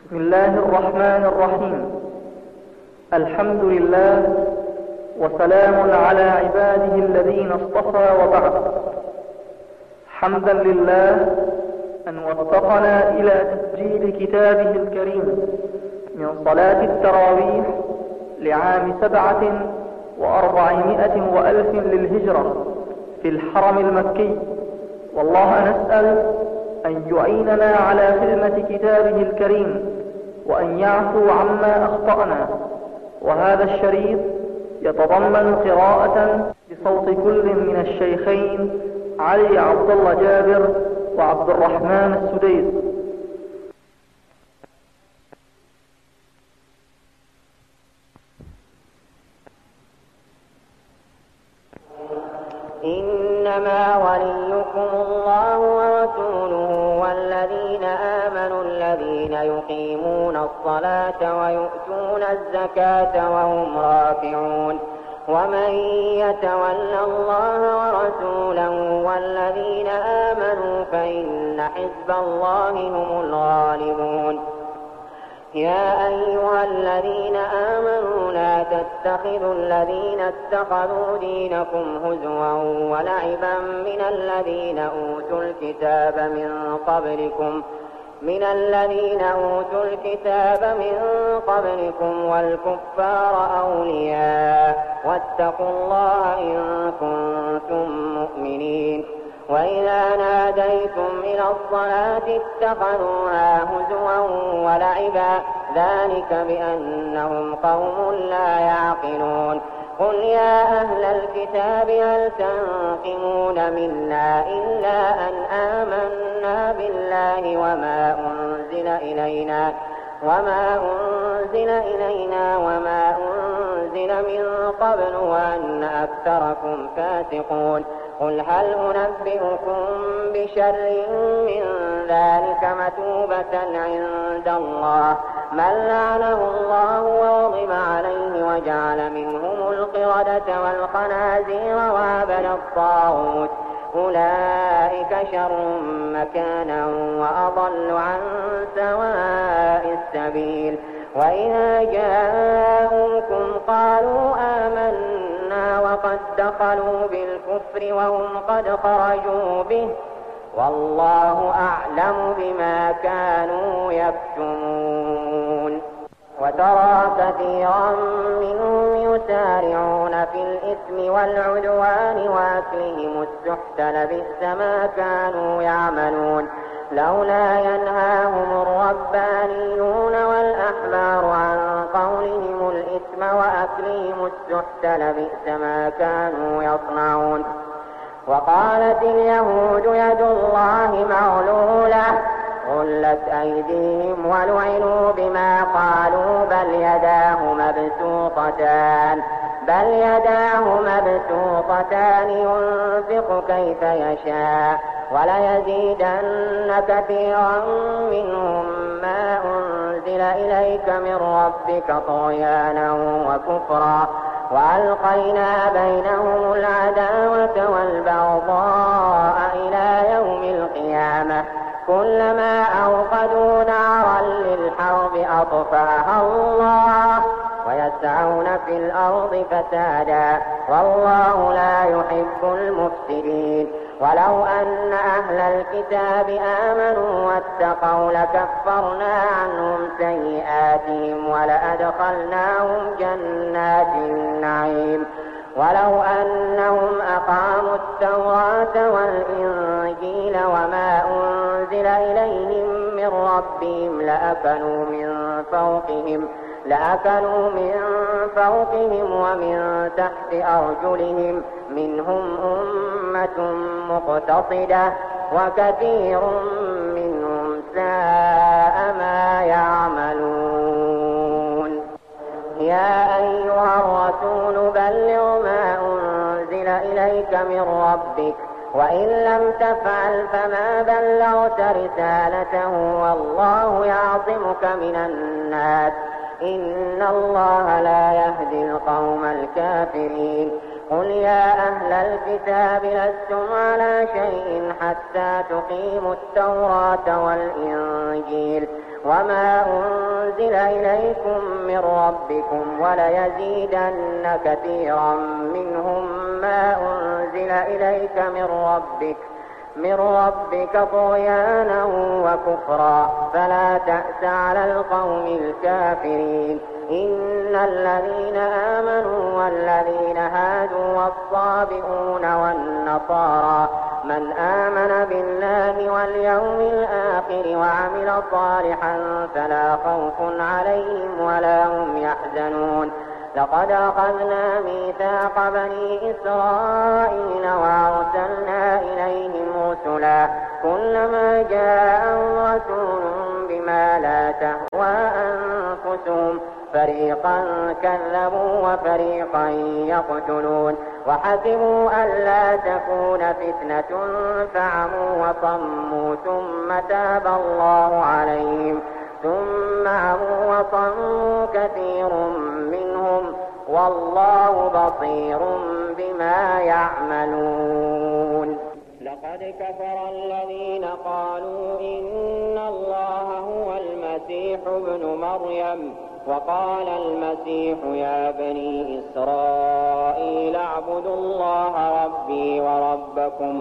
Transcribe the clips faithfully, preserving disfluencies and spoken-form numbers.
بسم الله الرحمن الرحيم. الحمد لله وسلام على عباده الذين اصطفى وبعد. حمدا لله أن وفقنا إلى تسجيل كتابه الكريم من صلاة التراويح لعام سبعة وأربعمائة وألف للهجرة في الحرم المكي، والله نسأل أن يعيننا على خدمة كتابه الكريم وأن يعفو عما أخطأنا. وهذا الشريط يتضمن قراءة بصوت كل من الشيخين علي عبد الله جابر وعبد الرحمن السديس. إنما وليكم الله ورسوله والذين آمنوا الذين يقيمون الصلاة ويؤتون الزكاة وهم راكعون. ومن يتول الله ورسوله والذين آمنوا فإن حزب الله هم الغالبون. يا أيها الذين آمنوا لا تتخذوا الذين اتخذوا دينكم هزوا ولعبا من الذين أوتوا الكتاب من قبلكم من الذين أوتوا الكتاب من قبلكم والكفار أولياء واتقوا الله إن كنتم مؤمنين. وإذا ناديتم إلى الصلاة اتخذوها هزوا ولعبا ذلك بأنهم قوم لا يعقلون. قل يا أهل الكتاب هل تنقمون منا إلا أن آمنا بالله وما أنزل إلينا وما أنزل إلينا وما أنزل من قبل وأن أكثركم فاسقون. قل هل أنبئكم بشر من ذلك مثوبة عند الله من لعنه الله وغضب عليه وجعل منهم القردة والخنازير وعبد الطاغوت أولئك شر مكانا وأضل عن سواء السبيل. وإذا جاءوكم قالوا آمنا وقد دخلوا بالكفر وهم قد خرجوا به والله أعلم بما كانوا يكتمون. وترى كثيرا منهم يسارعون في الإثم والعدوان وأكلهم السحت لبئس ما كانوا يعملون. لولا ينهاهم الربانيون والأحبار عن قولهم الإثم وأكلهم السحت لبئس ما كانوا يصنعون. وقالت اليهود يد الله مغلولة غلت أيديهم ولعنوا بما قالوا بل يداه مبسوطتان بل يداه مبسوطتان ينفق كيف يشاء وليزيدن كثيرا منهم ما أنزل إليك من ربك طغيانا وكفرا وألقينا بينهم العداوة والبغضاء إلى يوم القيامة كلما أوقدوا نارا للحرب أطفاها الله ويسعون في الأرض فسادا والله لا يحب المفسدين. ولو أن أهل الكتاب آمنوا واتقوا لكفرنا عنهم سيئاتهم ولأدخلناهم جنات النعيم. ولو أنهم أقاموا التوراة والإنجيل وما أنزل إليهم من ربهم لأكلوا من فوقهم لأكلوا من فوقهم ومن تحت أرجلهم منهم أمة مقتصدة وكثير منهم ساء ما يعملون. يا أيها الرسول بلغ ما أنزل إليك من ربك وإن لم تفعل فما بلغت رسالته والله يعصمك من الناس إن الله لا يهدي القوم الكافرين. قل يا أهل الكتاب لستم على شيء حتى تقيموا التوراة والإنجيل وما أنزل إليكم من ربكم وليزيدن كثيرا منهم ما أنزل إليك من ربك من ربك طغيانا وكفرا فلا تأس على القوم الكافرين. إن الذين آمنوا والذين هادوا والصابئون والنصارى من آمن بالله واليوم الآخر وعمل صالحا فلا خوف عليهم ولا هم يحزنون. لقد أخذنا ميثاق بني إسرائيل وأرسلنا إليهم رسلا كلما جاءهم رسول بما لا تهوى أنفسهم فريقا كذبوا وفريقا يقتلون وحسبوا ألا تكون فتنة فعموا وصموا ثم تاب الله عليهم ثم عموا وصموا كثير منهم والله بصير بما يعملون. لقد كفر الذين قالوا إن الله هو المسيح ابن مريم وقال المسيح يا بني إسرائيل اعبدوا الله ربي وربكم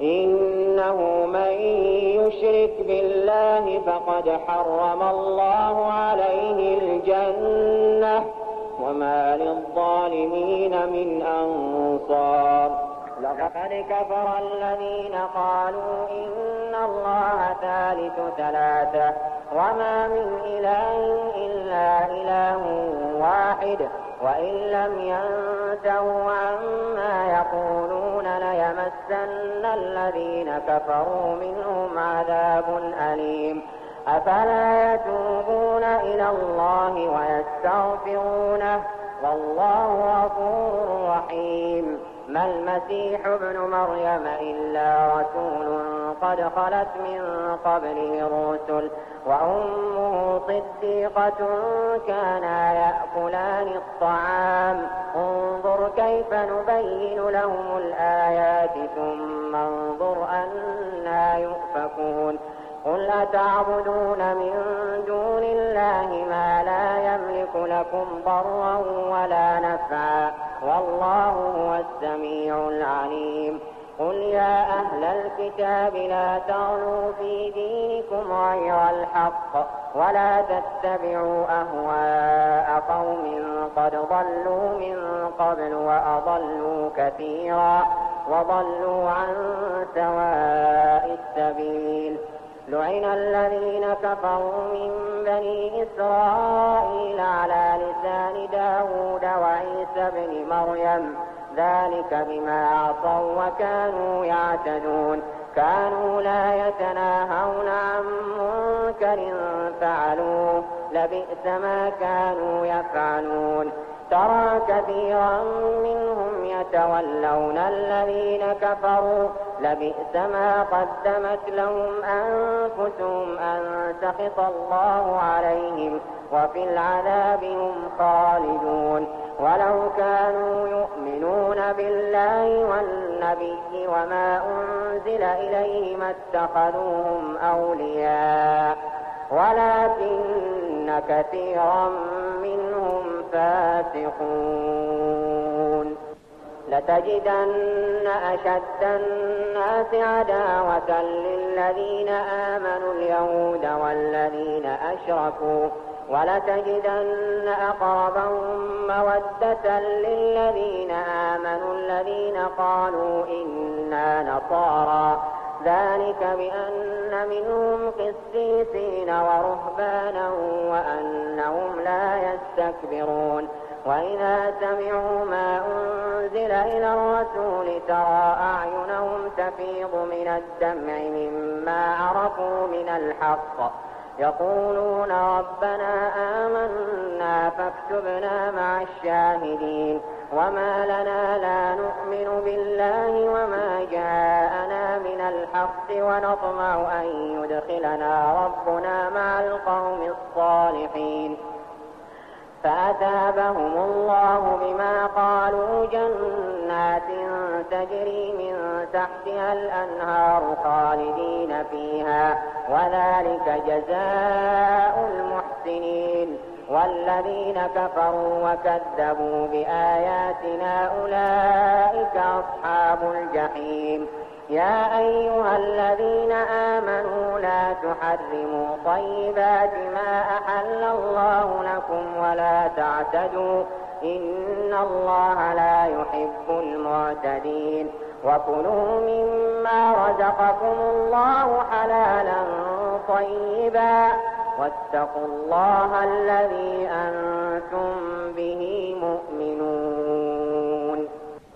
إنه من يشرك بالله فقد حرم الله عليه الجنة وما للظالمين من أنصار. لقد كفر الذين قالوا إن الله ثالث ثلاثة وما من إله إلا إله واحد وإن لم ينتهوا عما يقولون ليمسن الذين كفروا منهم عذاب أليم. أفلا يتوبون إلى الله ويستغفرونه والله غفور رحيم. ما المسيح ابن مريم إلا رسول قد خلت من قبله الرسل وأمه صديقة كانا يأكلان الطعام انظر كيف نبين لهم الآيات ثم انظر أنا يؤفكون. قل أتعبدون من دون الله ما لا يملك لكم ضرا ولا نفعا والله هو السميع العليم. قل يا أهل الكتاب لا تغلوا في دينكم غير الحق ولا تتبعوا أهواء قوم قد ضلوا من قبل وأضلوا كثيرا وضلوا عن سواء السبيل. لعن الذين كفروا من بني إسرائيل على لسان داود وعيسى بن مريم ذلك بما عصوا وكانوا يعتدون كانوا لا يتناهون عن منكر فعلوه لبئس ما كانوا يفعلون. ترى كثيرا منهم يتولون الذين كفروا لبئس ما قدمت لهم أنفسهم أن سخط الله عليهم وفي العذاب هم خالدون. ولو كانوا يؤمنون بالله والنبي وما أنزل إليه ما اتخذوهم أولياء ولكن كثيرا منهم فاسقون. لتجدن أشد الناس عداوة للذين آمنوا اليهود والذين أشركوا ولتجدن أقربهم مودة للذين آمنوا الذين قالوا إنا نصارى ذلك بأن منهم قسيسين ورهبانا وأنهم لا يستكبرون. وإذا سمعوا ما أنزل إلى الرسول ترى أعينهم تفيض من الدمع مما عرفوا من الحق يقولون ربنا آمنا فاكتبنا مع الشاهدين. وما لنا لا نؤمن بالله وما جاءنا من الحق ونطمع أن يدخلنا ربنا مع القوم الصالحين. فأثابهم الله بما قالوا جنات تجري من تحتها الأنهار خالدين فيها وذلك جزاء المحسنين. والذين كفروا وكذبوا بآياتنا أولئك أصحاب الجحيم. يا أيها الذين آمنوا لا تحرموا طيبات ما أحل الله لكم ولا تعتدوا إن الله لا يحب المعتدين. وكلوا مما رزقكم الله حلالا طيبا واتقوا الله الذي أنتم به مؤمنون.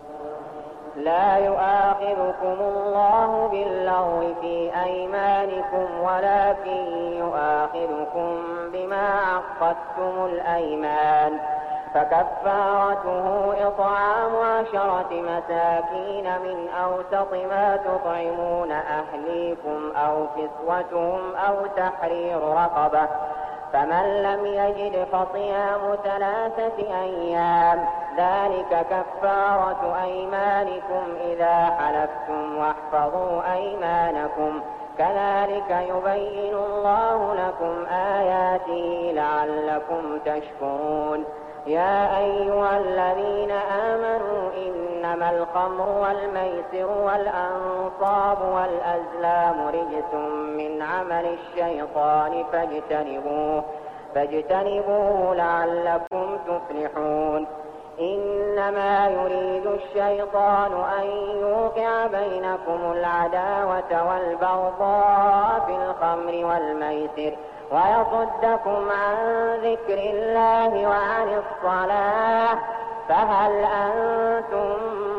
لا يؤاخذكم الله باللغو في أيمانكم ولكن يؤاخذكم بما عقدتم الأيمان فكفارته إطعام عشرة مساكين من أوسط ما تطعمون أهليكم أو كسوتهم أو تحرير رقبة فمن لم يجد فصيام ثلاثة أيام ذلك كفارة أيمانكم إذا حلفتم واحفظوا أيمانكم كذلك يبين الله لكم آياته لعلكم تشكرون. يا أيها الذين آمنوا إنما الخمر والميسر والأنصاب والأزلام رجس من عمل الشيطان فاجتنبوه, فاجتنبوه لعلكم تفلحون. إنما يريد الشيطان أن يوقع بينكم العداوة والبغضاء في الخمر والميسر ويصدكم عن ذكر الله وعن الصلاة فهل أنتم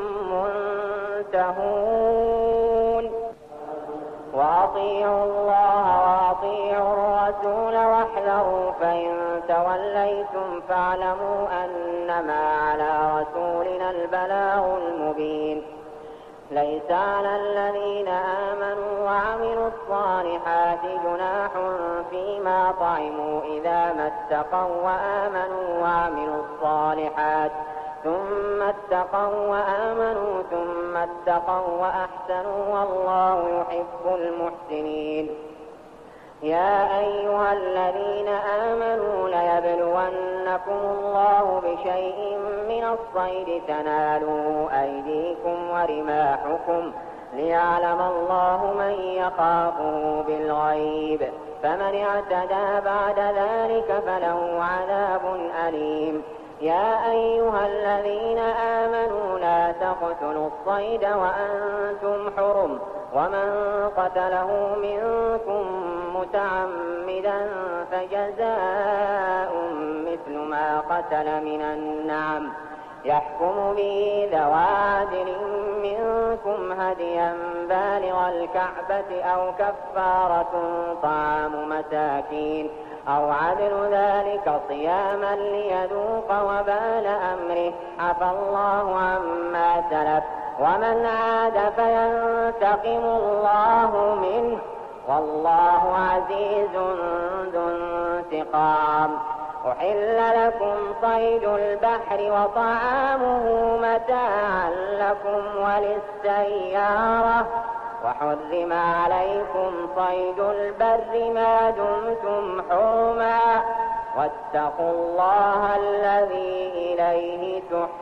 منتهون. وأطيعوا الله وأطيعوا الرسول واحذروا فإن توليتم فاعلموا أنما على رسولنا البلاغ المبين. ليس على الذين آمنوا وعملوا الصالحات جناح فيما طعموا إذا ما اتقوا وآمنوا وعملوا الصالحات ثم اتقوا وآمنوا ثم اتقوا وأحسنوا والله يحب المحسنين. يا أيها الذين آمنوا ليبلونكم الله بشيء من الصيد تنالوا أيديكم ورماحكم ليعلم الله من يخافه بالغيب فمن اعتدى بعد ذلك فله عذاب أليم. يا أيها الذين آمنوا لا تقتلوا الصيد وأنتم حرم ومن قتله منكم متعمدا فجزاء مثل ما قتل من النعم يحكم به ذوى عدل منكم هديا بالغ الكعبة أو كفارة طعام مساكين أو عدل ذلك صياما ليذوق وبال أمره عفى الله عما سلف ومن عاد فينتقم الله منه والله عزيز ذو انتقام. أحل لكم صيد البحر وطعامه متاعا لكم وللسيارة وحرم عليكم صيد البر ما دمتم حرما واتقوا الله الذي إليه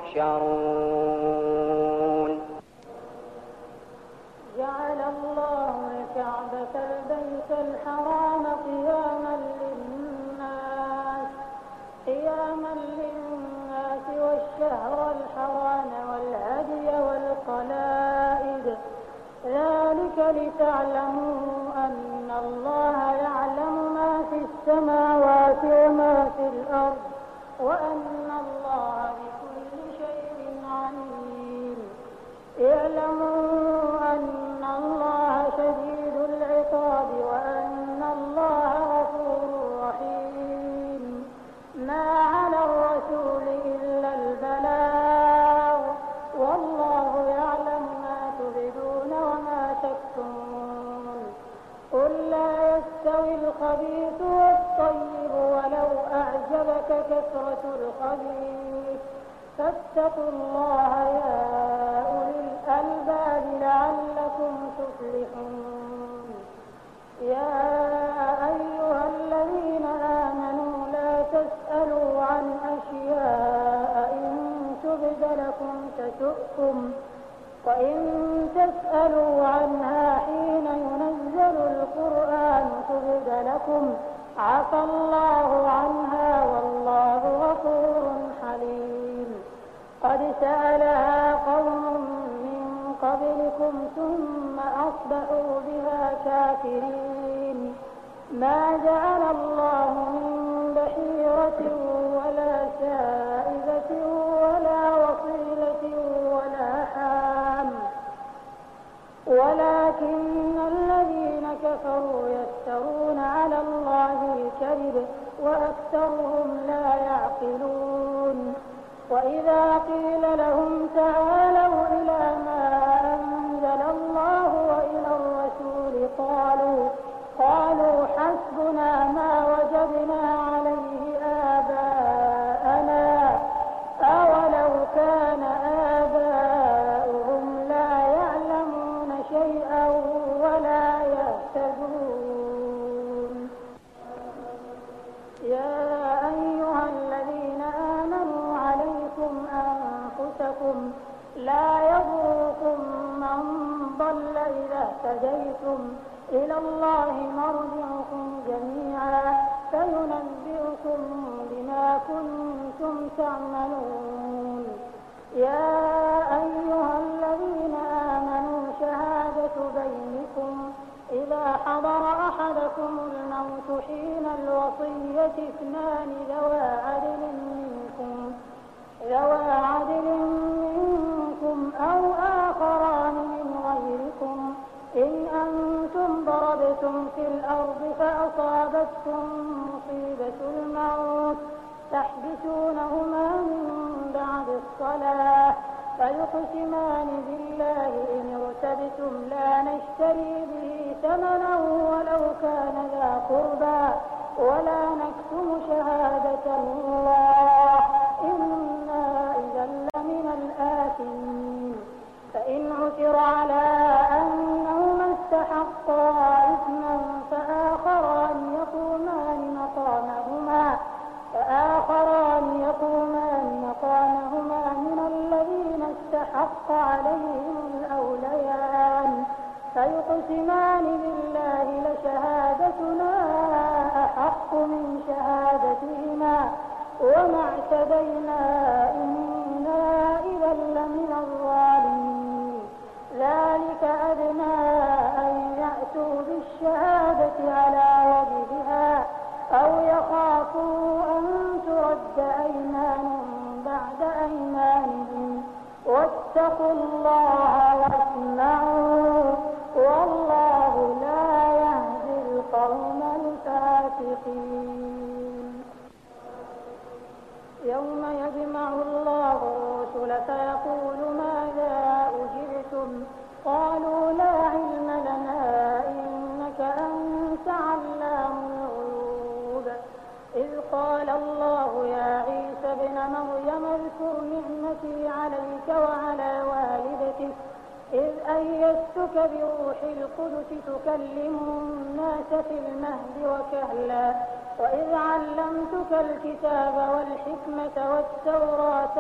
تحشرون. جعل الله الكعبة البيت الحرام قياما للناس قياما للناس والشهر الحرام والهدي والقلائد ذلك لتعلموا أن الله يعلم ما في السماوات وما في الأرض وأن الله بكل شيء عليم. اعلموا أن الله شديد العقاب وأن الله غفور رحيم. ما على الرسول إلا البلاغ والله يعلم ما تبدون وما تكتمون. قل لا يستوي الخبيث والطيب ولو أعجبك كثرة الخبيث فاتقوا الله يا أولي الألباب لعلكم تفلحون. يا أيها الذين آمنوا لا تسألوا عن أشياء إن تبد لكم تسؤكم وإن تسألوا عنها حين ينزل القرآن تبد لكم عفى الله عنها والله غفور حليم. قد سألها قوم من قبلكم ثم أصبحوا بها كافرين. ما جعل الله من بحيرة ولا سائبة ولا وصيلة ولا حام ولكن الذين كفروا يفترون على الله الكذب وأكثرهم لا يعقلون. وإذا قيل لهم تعالوا إلى ما أنزل الله وإلى الرسول قالوا قالوا حسبنا ما وجدنا عليه آباءنا أولو كان آباؤهم لا يعلمون شيئا ولا يهتدون. يا أيها الذين آمنوا عليكم أنفسكم لا يضركم من ضل إذا اهتديتم إلى الله مرجعكم جميعا فينبئكم بما كنتم تعملون. يا أيها الذين آمنوا شهادة بينكم إذا حضر أحدكم الموت حين الوصية اثنان ذوى عدل منكم ذوى عدل منكم أو آخران من غيركم إن أنتم ضربتم في الأرض فأصابتكم مصيبة الموت تحبسونهما من بعد الصلاة فيقسمان بالله إن ارتبتم لا نشتري به ثمنا ولو كان ذا قربى ولا نكتم شهادة الله إنا إذا لمن الآثمين. فإن عثر على أنهما استحقا إثما فآخران يقومان مقامهما فآخران يقومان مقامهما من الذين استحق عليهم الأوليان فيقسمان بالله لشهادتنا أحق من شهادتهما وما اعتدينا إنا إذا لمن الظالمين. ذلك أدنى أن يأتوا بالشهادة على وجهها أو يخافوا أن ترد أيمان بعد أيمانهم واتقوا الله واسمعوا والله لا يهدي القوم الفاسقين. يوم يجمع الله الرسل فيقول ماذا أجبتم قالوا لا علم لنا إنك أنت علام الغيوب. إذ قال الله يا عيسى ابن مريم اذكر نعمتي عليك وعلى والدتك إذ أيدتك بروح القدس تكلم الناس في المهد وكهلا وإذ علمتك الكتاب والحكمة والتوراة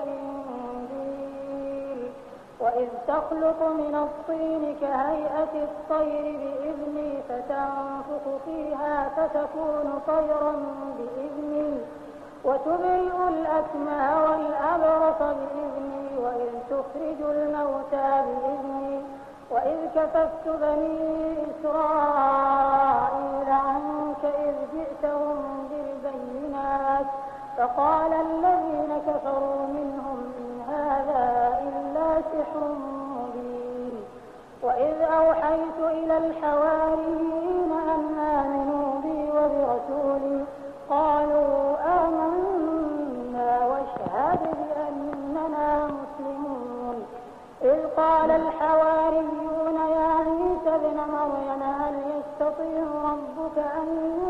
والإنجيل وإذ تخلق من الطين كهيئة الطير بإذني فتنفخ فيها فتكون طيرا بإذني وتبرئ الأكمه والأبرص بإذني وإذ تخرج الموتى بإذني وإذ كففت بني إسرائيل عنك إذ جئتهم بالبينات فقال الذين كفروا منهم إن هذا إلا سحر مبين. وإذ أوحيت إلى الحواريين أن آمنوا بي وبرسولي قالوا آمنا واشهد بأننا مسلمون. إذ قال الحواريون يا عيسى ابن مريم هل يستطيع ربك أن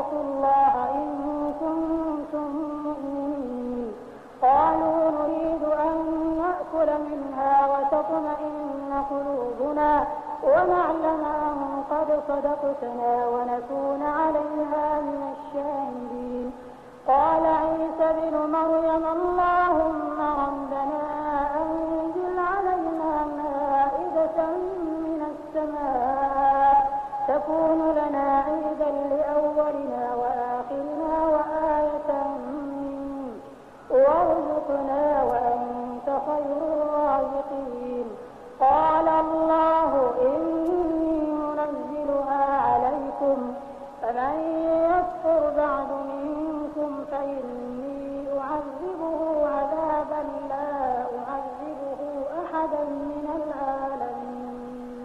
واتقوا الله إن كنتم مؤمنين. قالوا نريد أن نأكل منها وتطمئن قلوبنا ونعلم أن قد صدقتنا ونكون عليها من الشاهدين. قال عيسى ابن مريم اللهم ربنا أنزل علينا مائدة من السماء تكون لنا عيدا لأولنا وآخرنا وآية منك وارزقنا وأنت خير الرازقين. قال الله إني منزلها عليكم فمن يكفر بعد منكم فإني أعذبه عذابا لا أعذبه أحدا من العالمين.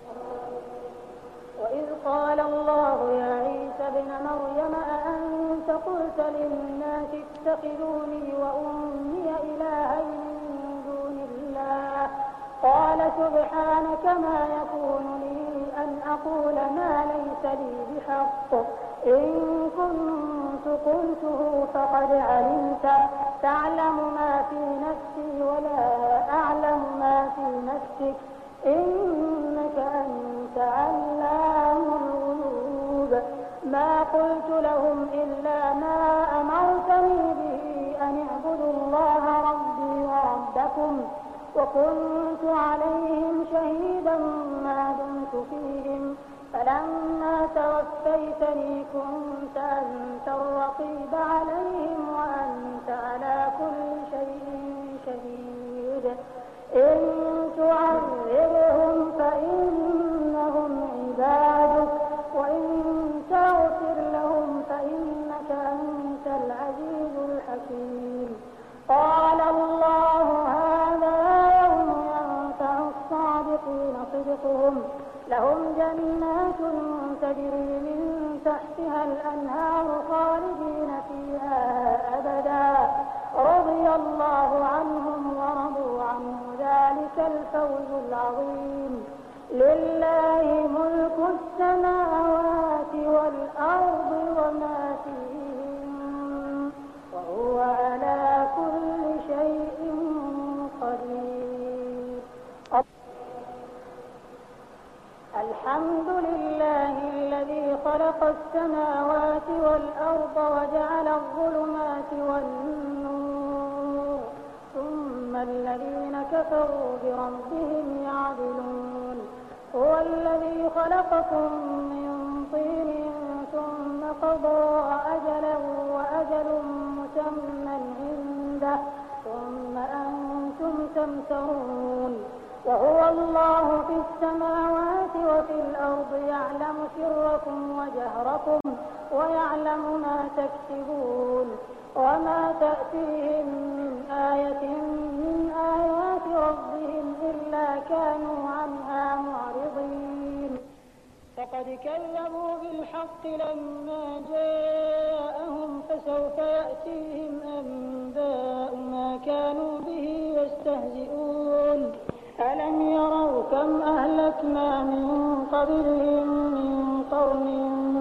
وإذ قال الله يا عيسى ابن مريم أأنت قلت للناس اتخذوني وأمي إلهين من دون الله قال سبحانك ما يكون لي أن أقول ما ليس لي بحق إن كنت قلته فقد علمته تعلم ما في نفسي ولا أعلم ما في نفسك إنك أنت علام الغيوب. ما قلت لهم إلا ما أمرتني به أن اعبدوا الله ربي وربكم وكنت عليهم شهيدا ما دمت فيهم فلما توفيتني كنت أنت الرقيب عليهم وأنت على كل شيء شهيد. إن تعذبهم فإنهم عبادك وإن تغفر لهم فإنك أنت العزيز الحكيم. قال الله هذا يوم ينفع الصادقين صدقهم لهم جنات تجري من تحتها الأنهار خالدين فيها أبدا رضي الله عنهم ورضوا عنه ذلك الفوز العظيم. لله ملك السماوات والأرض وما فيهن وهو على كل شيء قدير. الحمد لله الذي خلق السماوات والأرض وجعل الظلمات والنور ثم الذين كفروا بربهم يعدلون. هو الذي خلقكم من طين ثم قضى أجلا وأجل مسمى عنده ثم أنتم تمترون. وهو الله في السماوات وفي الأرض يعلم سركم وجهركم ويعلم ما تكسبون وما تأتيهم من آية من آيات ربهم إلا كانوا عنها معرضين. فقد كذبوا بالحق لما جاءهم فسوف يأتيهم أنباء ما كانوا به يستهزئون. ألم يروا كم أهلكنا من قبلهم من قرن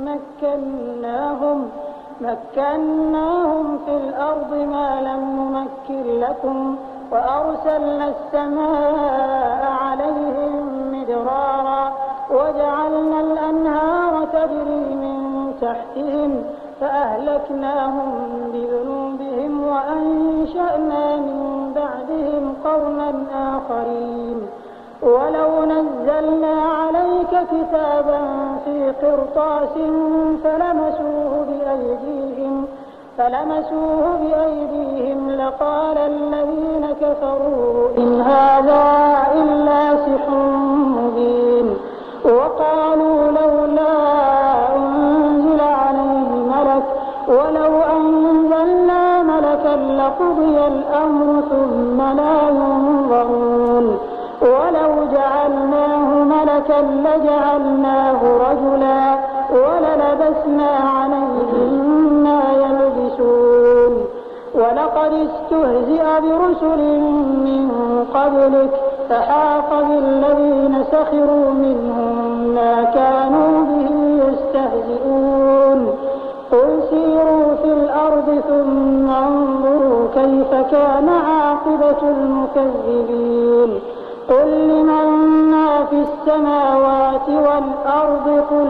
مكناهم مكناهم في الأرض ما لم نمكن لكم وأرسلنا السماء عليهم مدرارا وجعلنا الأنهار تجري من تحتهم فأهلكناهم بذنوبهم وأنشأنا من بعدهم قوما آخرين. ولو نزلنا عليك كتابا في قرطاس فلمسوه بأيديهم فلمسوه بأيديهم لقال الذين كفروا إن هذا إلا سحر مبين. وقالوا لولا أنزل عليه ملك ولو أنزلنا ملكا لقضي الأمر ثم لا ينظرون. ولو جعلناه ملكا لجعلناه رجلا وللبسنا عليهم ما يلبسون. ولقد استهزئ برسل من قبلك فحاق بالذين سخروا منهم ما كانوا به يستهزئون. ثم انظروا كيف كان عاقبة المكذبين. قل لمن ما في السماوات والأرض قل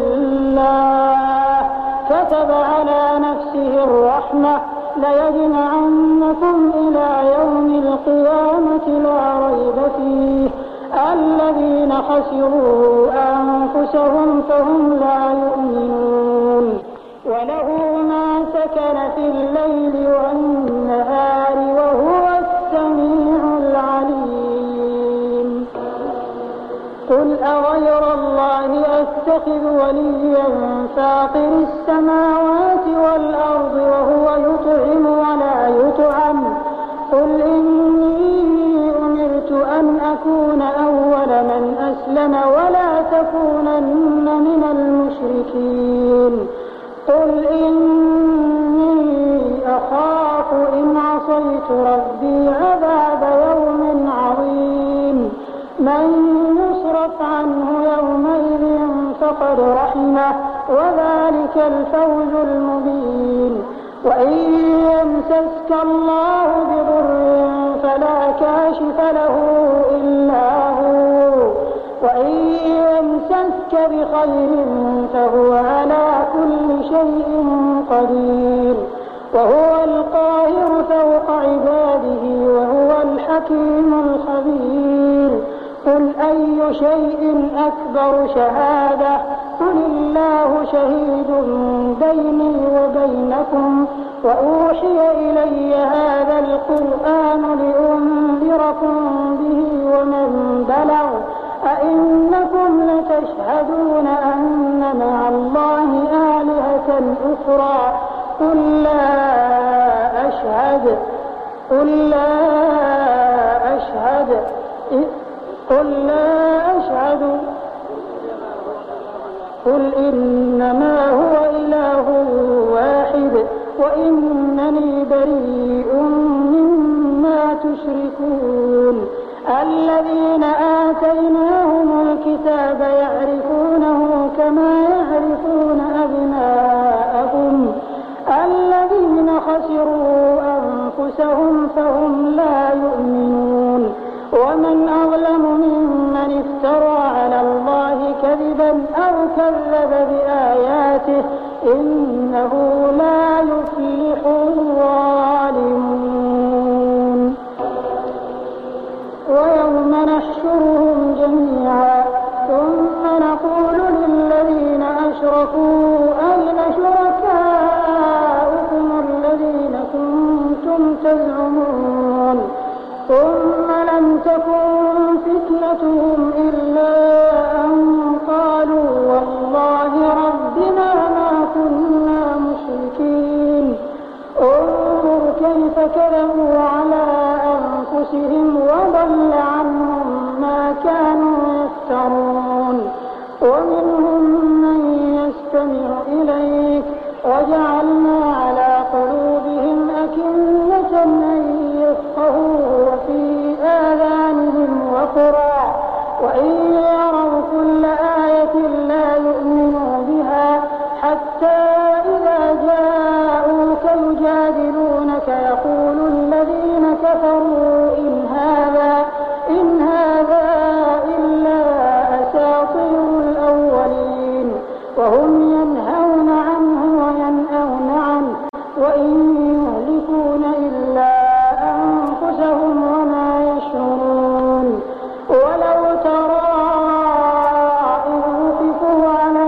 لله كتب على نفسه الرحمة ليجمعنكم إلى يوم القيامة لا ريب فيه الذين خسروا أنفسهم فهم لا يؤمنون. وله ما سكن في الليل والنهار وهو السميع العليم. قل أغير الله أتخذ وليا فاطر السماوات والأرض وهو يطعم ولا يطعم قل إني أمرت أن أكون أول من أسلم ولا تكونن من المشركين. قل إني أخاف إن عصيت ربي عذاب يوم عظيم. من يصرف عنه يومئذ فقد رحمه وذلك الفوز المبين. وإن يمسسك الله بضر فلا كاشف له إلا هو وإن يمسسك بخير فهو على كل شيء قدير وهو القاهر فوق عباده وهو الحكيم الخبير. قل أي شيء أكبر شهادة قل الله شهيد بيني وبينكم وأوحي إلي هذا القرآن لأنذركم به ومن بلغ أئنكم لتشهدون أن مع الله آلهة أخرى قل لا أشهد قل لا أشهد قل لا أشهد قل إنما هو إله واحد وإنني بريء مما تشركون. الذين آتيناهم الكتاب يعرفونه كما يعرفون أبناءهم الذين خسروا أنفسهم فهم لا يؤمنون. ومن أظلم ممن افترى على الله كذبا أو كذب بآياته إنه لا يفلح الظالمون. ويوم نحشرهم جميعا ثم نقول للذين أشركوا أين شركاؤكم الذين كنتم تزعمون ثم لم تكن فتنتهم إلا أن قالوا والله ربنا ما كنا مشركين. انظر كيف كذبوا على أنفسهم وضل عنهم ما كانوا يفترون. ومنهم من يستمع إليك وجعلنا على قلوبهم أكنة أن يفقهوا وفي آذانهم وقرا وإن يروا كل آية لا يؤمنوا بها حتى إذا جاءوك يجادلونك يقول الذين كفروا إن هذا إن هذا إلا أساطير الأولين وهم ينهون عنه وينأون عنه وإن يهلكون إلا أنفسهم وما يشعرون. ولو ترى إذ وقفوا على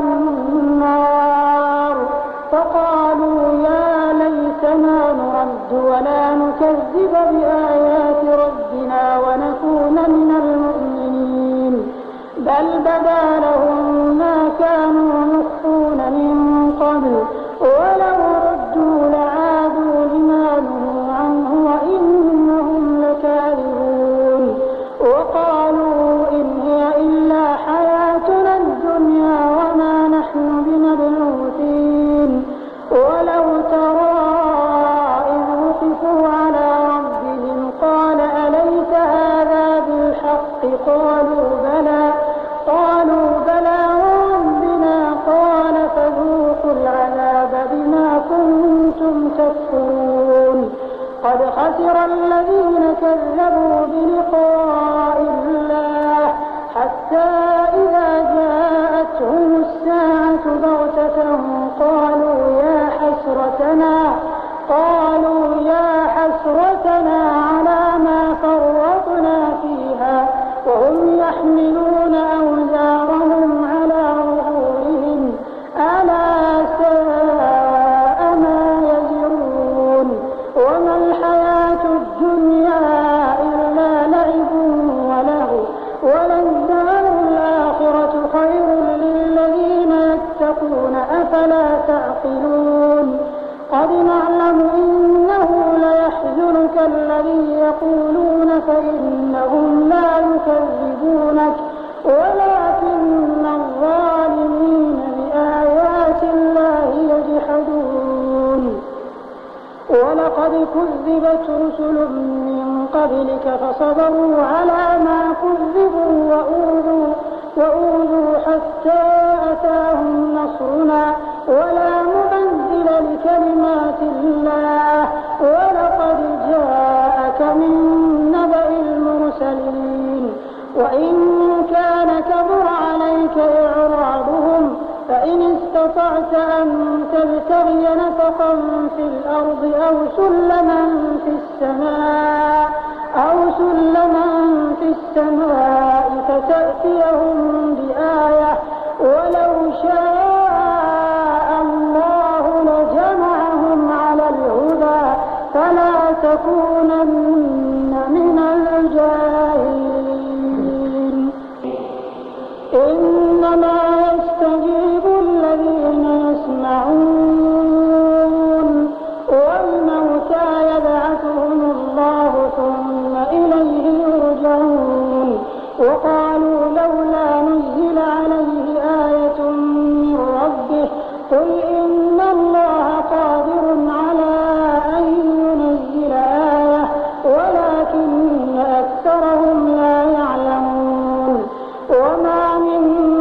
النار فقالوا يا ليتنا نرد ولا نكذب بآيات ربنا ونكون من المؤمنين بل بدا لهم ما كانوا يخفون من قبل ولو ردوا لعادوا لما نهوا عنه وإنهم لكاذبون. وقالوا إن هي إلا حياتنا الدنيا وما نحن بمبعوثين. ولو ترى إذ وقفوا على ربهم قال أليس هذا بالحق قالوا بلى قالوا بلى وربنا قال فذوقوا العذاب بما كنتم تكفرون. حتى إذا جاءتهم الساعة بغتة قالوا يا حسرتنا قالوا يا حسرتنا على ما فرطنا فيها وهم يحملون أوزارهم على ظهورهم ألا ساء ما يزرون وما الحياة الدنيا إلا لعب ولهو وللدار الآخرة خير للذين يتقون أفلا تعقلون قد نعلم إنه ليحزنك الذي يقولون فإنهم لا يكذبونك ولكن الظالمين بآيات الله يجحدون ولقد كذبت رسل من قبلك فصبروا على ما كذبوا وأوذوا, وأوذوا حتى أتاهم نصرنا ولا مبدل لكلمات الله ولقد جاءك من نبأ المرسلين وإن كان كبر عليك إعراضهم فإن استطعت أن تبتغي نفقا في الأرض أو سلما في السماء أو سلما في السماء فتأتيهم بآية ولو شاء الله لجمعهم على الهدى فلا تكونن من الجاهلين إنما يستجيب الذين يسمعون والموتى يبعثهم الله ثم إليه يرجعون وقالوا لولا نزل عليه آية من ربه قل إن الله قادر على أن ينزل آية ولكن أكثرهم لا يعلمون وما من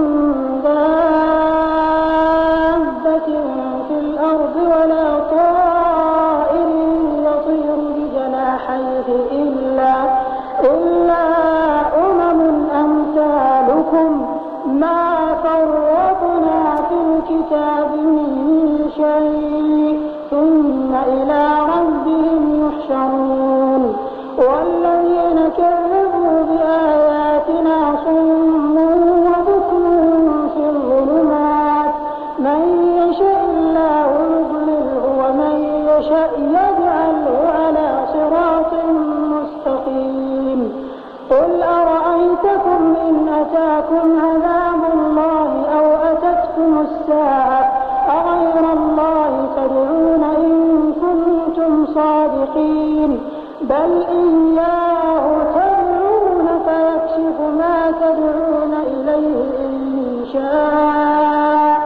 دابة في الأرض ولا طائر يطير بجناحيه إلا إلا أمم أمثالكم ما فرطنا في الكتاب من شيء ثم إلى ربهم يحشرون والذين كذبوا بآياتنا صم وبكم في الظلمات من يشاء الله يضلله ومن يشاء يجعله على صراط مستقيم قل أرأيتكم إن أتاكم عذاب الله أو أتتكم الساعة أغير الله تدعون إن كنتم صادقين بل إياه تدعون فيكشف ما تدعون إليه إن شاء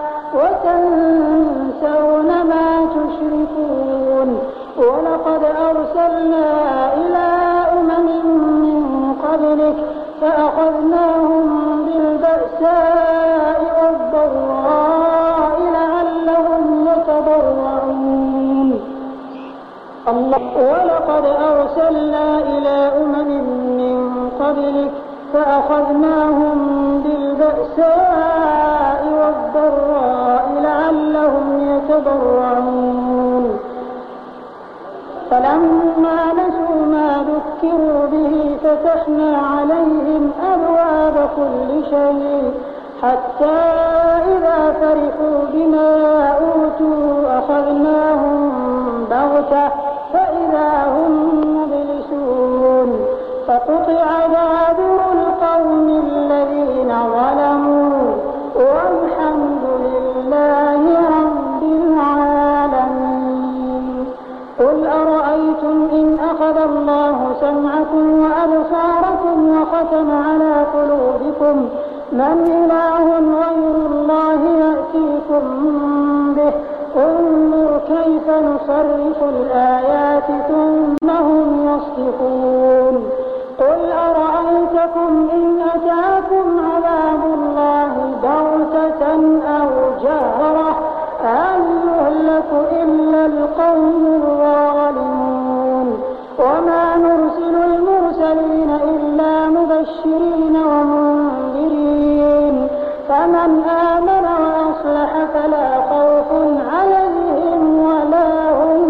وتنسون ما تشركون ولقد أرسلنا إلى أمم من قبلك فأخذناهم بالبأساء والضراء لعلهم يتضرعون الله ولقد أرسلنا إلى أمم من قبلك فأخذناهم بالبأساء والضراء لعلهم يتضرعون فلما نسوا ما ذكروا به فتحنا عليهم أبواب كل شيء حتى إذا فرحوا بما أوتوا أخذناهم بغتة فإذا هم مبلسون فقطع دابر القوم الذين ظلموا والحمد لله رب العالمين قل أرأيتم إن أخذ الله سمعكم وأبصاركم وختم على قلوبكم من إله غير الله يأتيكم به انظر كيف نصرف الآيات ثم هم يصدقون قل أرأيتكم إن أتاكم عذاب الله بغتة أو جهرة هل يهلك إلا القوم الظالمون وما نرسل المرسلين إلا مبشرين ومنذرين فمن آمن وأصلح فلا خوف عليهم ولا هم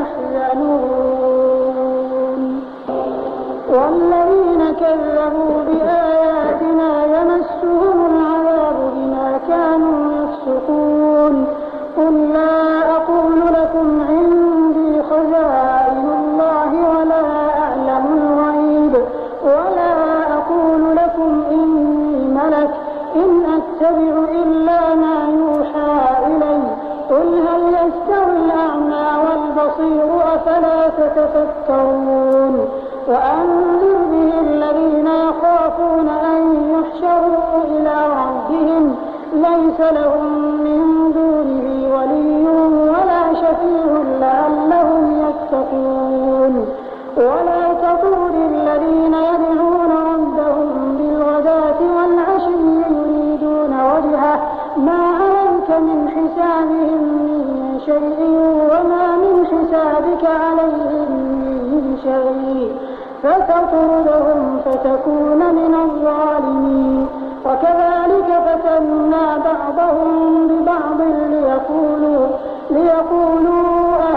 يحزنون والذين كذبوا بآياتنا يمسهم العذاب بما كانوا يفسقون قل لا أقول لكم عندي خزائن الله ولا أعلم الغيب ولا أقول لكم إني ملك إن أتبع إلا ما يوحى إلي قل هل يستوي الأعمى والبصير أفلا تتفكرون وأنذر به الذين يخافون أن يحشروا إلى ربهم ليس لهم من دونه ولي ولا شفيع لعلهم يتقون ولا تطرد الذين يدعون ربهم بالغداة والعشي يريدون وجهه ما عليك من حسابهم من شيء وما من حسابك عليهم من شيء فتطردهم فتكون من الظالمين وكذلك فتنا بعضهم ببعض ليقولوا ليقولوا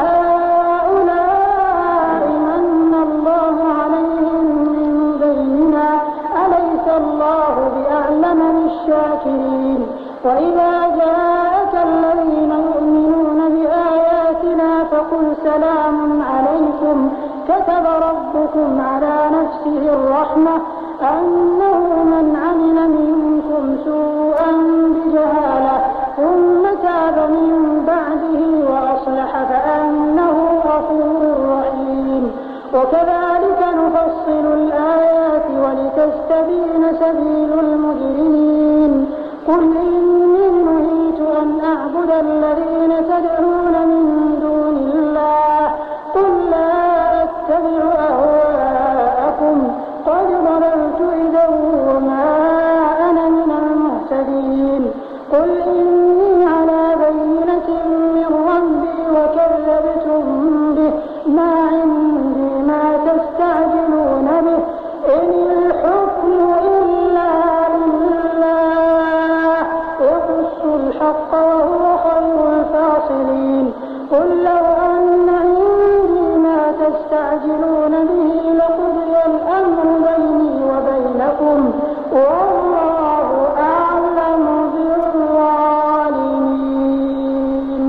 أهؤلاء من الله عليهم من بيننا أليس الله بأعلم بالشاكرين وإذا جاءك الذين يؤمنون بآياتنا فقل سلام عليكم كتب ربكم على نفسه الرحمة أنه من عمل منكم سوءا بجهالة ثم تاب من بعده وأصلح فأنه غفور رحيم وكذلك نفصل الآيات ولتستبين سبيل المجرمين قل إني نهيت أن أعبد الذين تدعون من دون الله قل لا أتبع أهواءكم قد ضللت إذا وما أنا من المهتدين قل إني على بينة من ربي وكذبتم به ما عندي ما تستعجلون به إن الحكم إلا لله يقص الحق وهو خير الفاصلين قل لو أن عندي ما تستعجلون به لقضي الأمر بيني وبينكم والله أعلم بالظالمين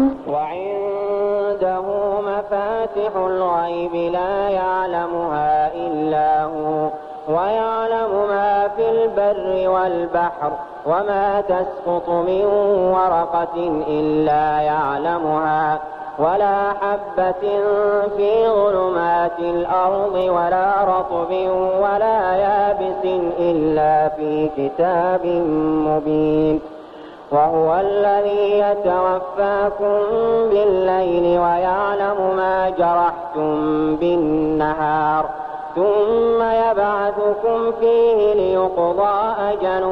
وعنده مفاتح الغيب لا يعلمها إلا هو ويعلم ما في البر والبحر وما تسقط من ورقة إلا يعلمها ولا حبة في ظلمات الأرض ولا رطب ولا يابس إلا في كتاب مبين وهو الذي يتوفاكم بالليل ويعلم ما جرحتم بالنهار ثم يبعثكم فيه ليقضى أجل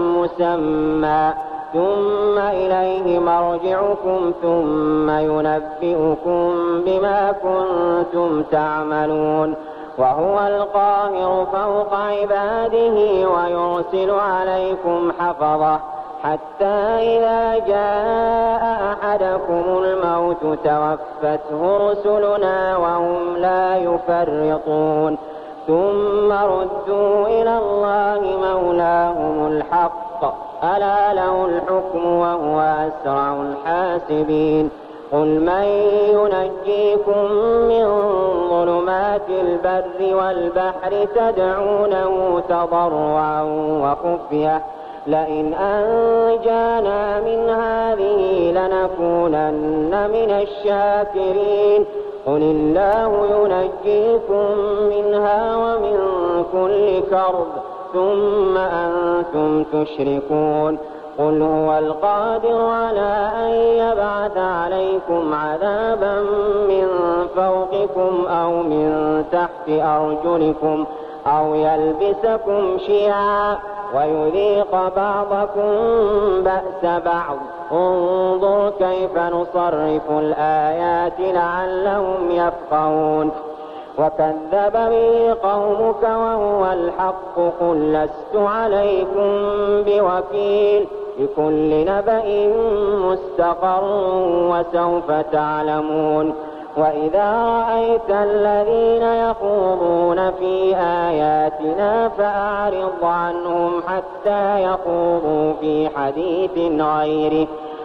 مسمى ثم إليه مرجعكم ثم ينبئكم بما كنتم تعملون وهو القاهر فوق عباده ويرسل عليكم حفظه حتى إذا جاء أحدكم الموت توفته رسلنا وهم لا يفرطون ثم ردوا إلى الله مولاهم الحق ألا له الحكم وهو أسرع الحاسبين قل من ينجيكم من ظلمات البر والبحر تدعونه تضرعا وخفية لئن أنجانا من هذه لنكونن من الشاكرين قل الله ينجيكم منها ومن كل كرب ثم أنتم تشركون قل هو القادر على أن يبعث عليكم عذابا من فوقكم أو من تحت أرجلكم أو يلبسكم شيعا ويذيق بعضكم بأس بعض انظر كيف نصرف الآيات لعلهم يفقهون وكذب به قومك وهو الحق قل لست عليكم بوكيل لكل نبأ مستقر وسوف تعلمون. وإذا رأيت الذين يخوضون في آياتنا فأعرض عنهم حتى يخوضوا في حديث غيره،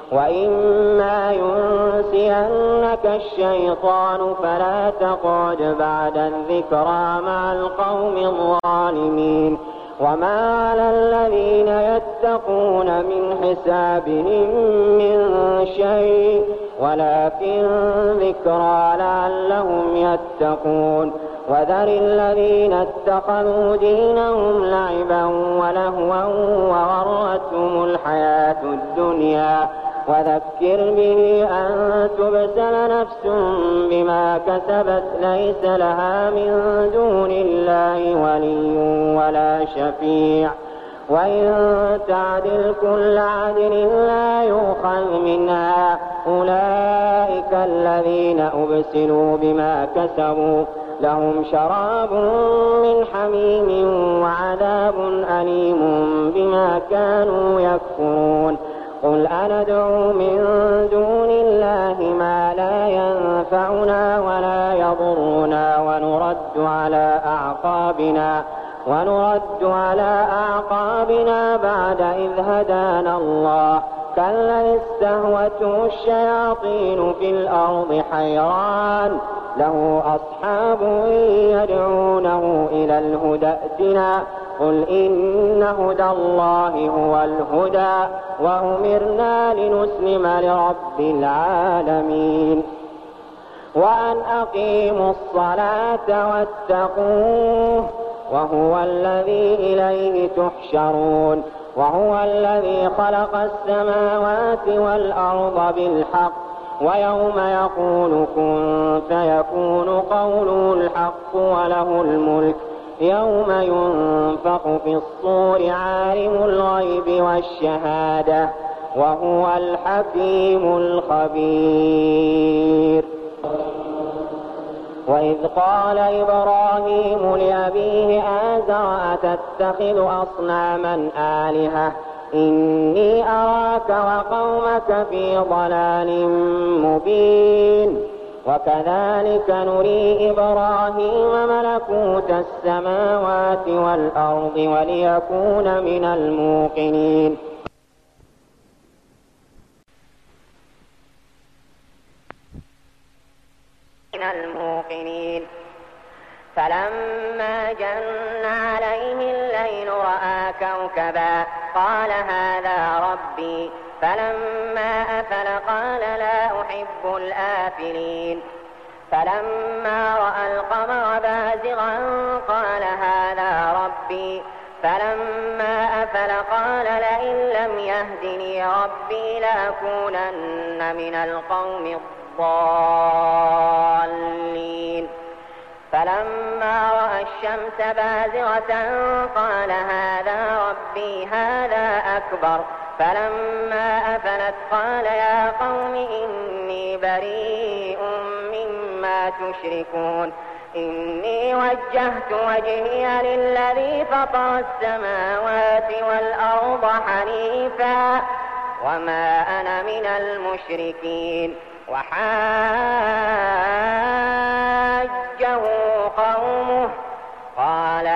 وإما ينسينك الشيطان فلا تقعد بعد الذكرى مع القوم الظالمين. وما على الذين يتقون من حسابهم من شيء ولكن ذكرى لعلهم يتقون. وذر الذين اتخذوا دينهم لعبا ولهوا وغرتهم الحياة الدنيا وذكر به أن تبسل نفس بما كسبت ليس لها من دون الله ولي ولا شفيع، وإن تعدل كل عدل لا يؤخذ منها. أولئك الذين أبسلوا بما كسبوا لهم شراب من حميم وعذاب أليم بما كانوا يكفرون. قل أندعو من دون الله ما لا ينفعنا ولا يضرنا ونرد على أعقابنا ونرد على أعقابنا بعد إذ هدانا الله كالذي استهوته الشياطين في الأرض حيران له أصحاب يدعونه إلى الهدى ائتنا. قل إن هدى الله هو الهدى وأمرنا لنسلم لرب العالمين. وأن أقيموا الصلاة واتقوه وهو الذي إليه تحشرون. وهو الذي خلق السماوات والأرض بالحق ويوم يقول كن فيكون قوله الحق وله الملك يوم ينفخ في الصور عالم الغيب والشهادة وهو الحكيم الخبير. وإذ قال إبراهيم لأبيه آزر أتتخذ أصناما آلهة إني أراك وقومك في ضلال مبين. وكذلك نري إبراهيم ملكوت السماوات والأرض وليكون من الموقنين. من الموقنين. فلما جن عليه الليل رأى كوكبا قال هذا ربي فلما أفل قال لا أحب الآفلين. فلما رأى القمر بازغا قال هذا ربي فلما أفل قال لئن لم يهدني ربي لأكونن من القوم الضالين. فلما رأى الشمس بازغة قال هذا ربي هذا أكبر. فلما أفلت قال يا قوم إني بريء مما تشركون إني وجهت وجهي للذي فطر السماوات والأرض حنيفا وما أنا من المشركين. وحاجه قومه قال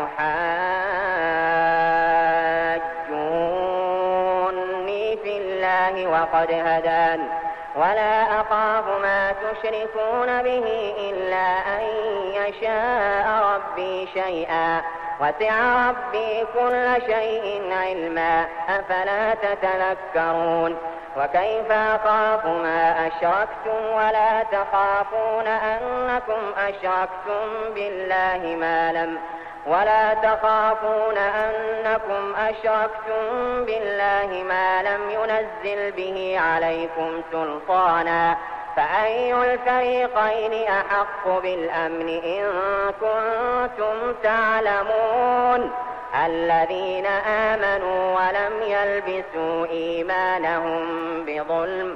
تحاجوني في الله وقد هدان ولا أخاف ما تشركون به إلا أن يشاء ربي شيئا وسع ربي كل شيء علما أفلا تتذكرون. وكيف أخاف ما أشركتم ولا تخافون أنكم أشركتم بالله ما لم ولا تخافون أنكم أشركتم بالله ما لم ينزل به عليكم سلطانا فأي الفريقين أحق بالأمن إن كنتم تعلمون. الذين آمنوا ولم يلبسوا إيمانهم بظلم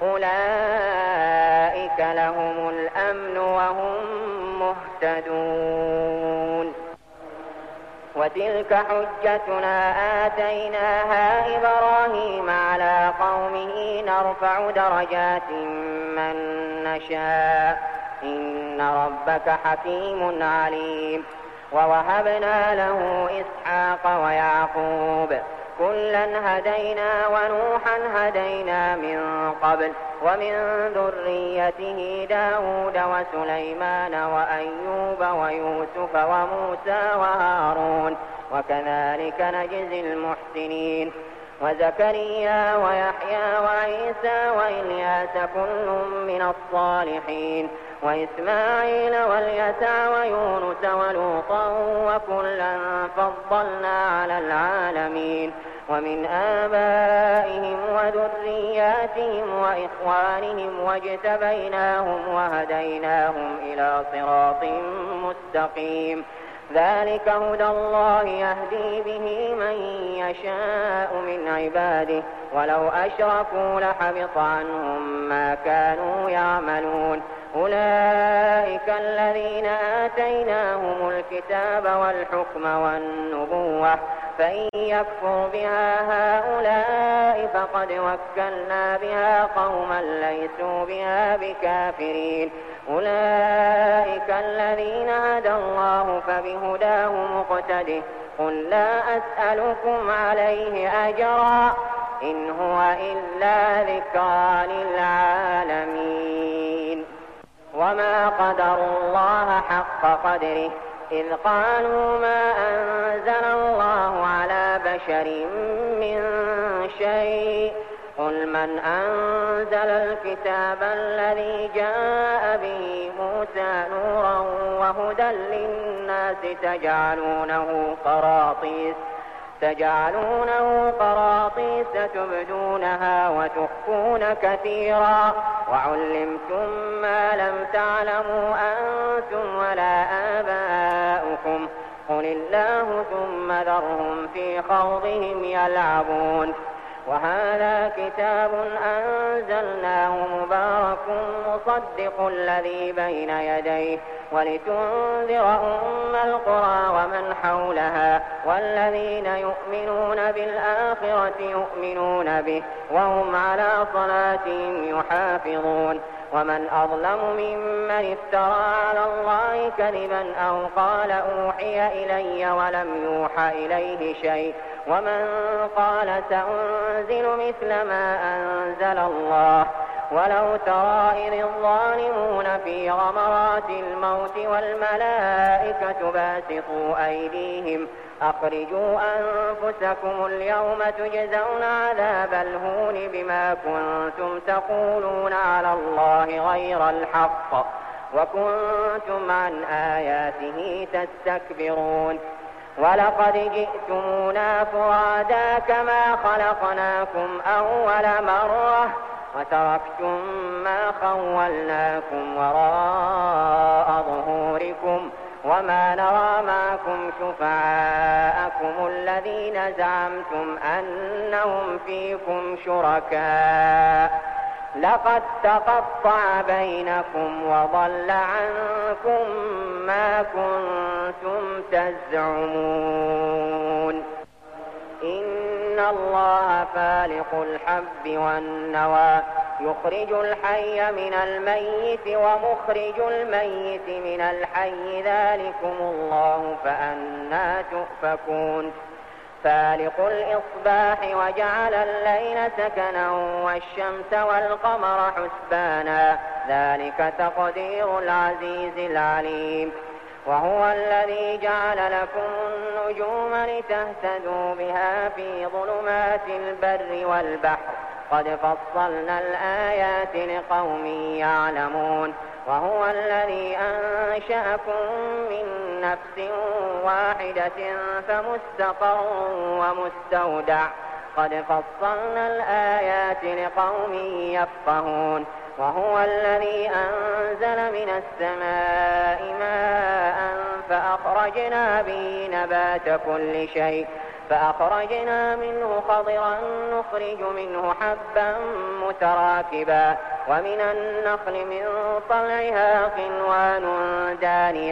أولئك لهم الأمن وهم مهتدون. وتلك حجتنا آتيناها إبراهيم على قومه نرفع درجات من نشاء إن ربك حكيم عليم. ووهبنا له إسحاق ويعقوب كلا هدينا ونوحا هدينا من قبل ومن ذريته داود وسليمان وأيوب ويوسف وموسى وهارون وكذلك نجزي المحسنين. وزكريا ويحيى وعيسى وإلياس كل من الصالحين وإسماعيل واليسع ويونس ولوطا وكلا فضلنا على العالمين. ومن آبائهم وذرياتهم وإخوانهم واجتبيناهم وهديناهم إلى صراط مستقيم. ذلك هدى الله يهدي به من يشاء من عباده ولو أشركوا لحبط عنهم ما كانوا يعملون. أولئك الذين آتيناهم الكتاب والحكم والنبوة فإن يكفر بها هؤلاء فقد وكلنا بها قوما ليسوا بها بكافرين. أولئك الذين هدى الله فبهداه مقتده قل لا أسألكم عليه أجرا إن هو إلا ذكرى للعالمين. وما قدروا الله حق قدره إذ قالوا ما أنزل الله على بشر من شيء قل من أنزل الكتاب الذي جاء به موسى نورا وهدى للناس تجعلونه قراطيس تجعلونه قراطيس تبدونها وتخفون كثيرا وعلمتم ما لم تعلموا أنتم ولا آباؤكم قل الله ثم ذرهم في خوضهم يلعبون. وهذا كتاب أنزلناه مبارك مصدق الذي بين يديه ولتنذر أم القرى ومن حولها والذين يؤمنون بالآخرة يؤمنون به وهم على صلاتهم يحافظون. ومن أظلم ممن افترى على الله كذبا أو قال أوحي إلي ولم يوحى إليه شيء ومن قال سأنزل مثل ما أنزل الله. ولو ترى إذ الظالمون في غمرات الموت والملائكة باسطوا أيديهم أخرجوا أنفسكم اليوم تجزون عذاب الهون بما كنتم تقولون على الله غير الحق وكنتم عن آياته تستكبرون. ولقد جئتمونا فرادا كما خلقناكم أول مرة وتركتم ما خولناكم وراء ظهوركم وما نرى معكم شفعاءكم الذين زعمتم أنهم فيكم شركاء لقد تقطع بينكم وضل عنكم ما كنتم تزعمون. إن الله فالق الحب والنوى يخرج الحي من الميت ومخرج الميت من الحي ذلكم الله فأنى تؤفكون. فالق الإصباح وجعل الليل سكنا والشمس والقمر حسبانا ذلك تقدير العزيز العليم. وهو الذي جعل لكم النجوم لتهتدوا بها في ظلمات البر والبحر قد فصلنا الآيات لقوم يعلمون. وهو الذي أنشأكم من نفس واحدة فمستقر ومستودع قد فصلنا الآيات لقوم يفقهون. وهو الذي أنزل من السماء ماء فأخرجنا به نبات كل شيء فأخرجنا منه خضرا نخرج منه حبا متراكبا ومن النخل من طلعها قنوان دانية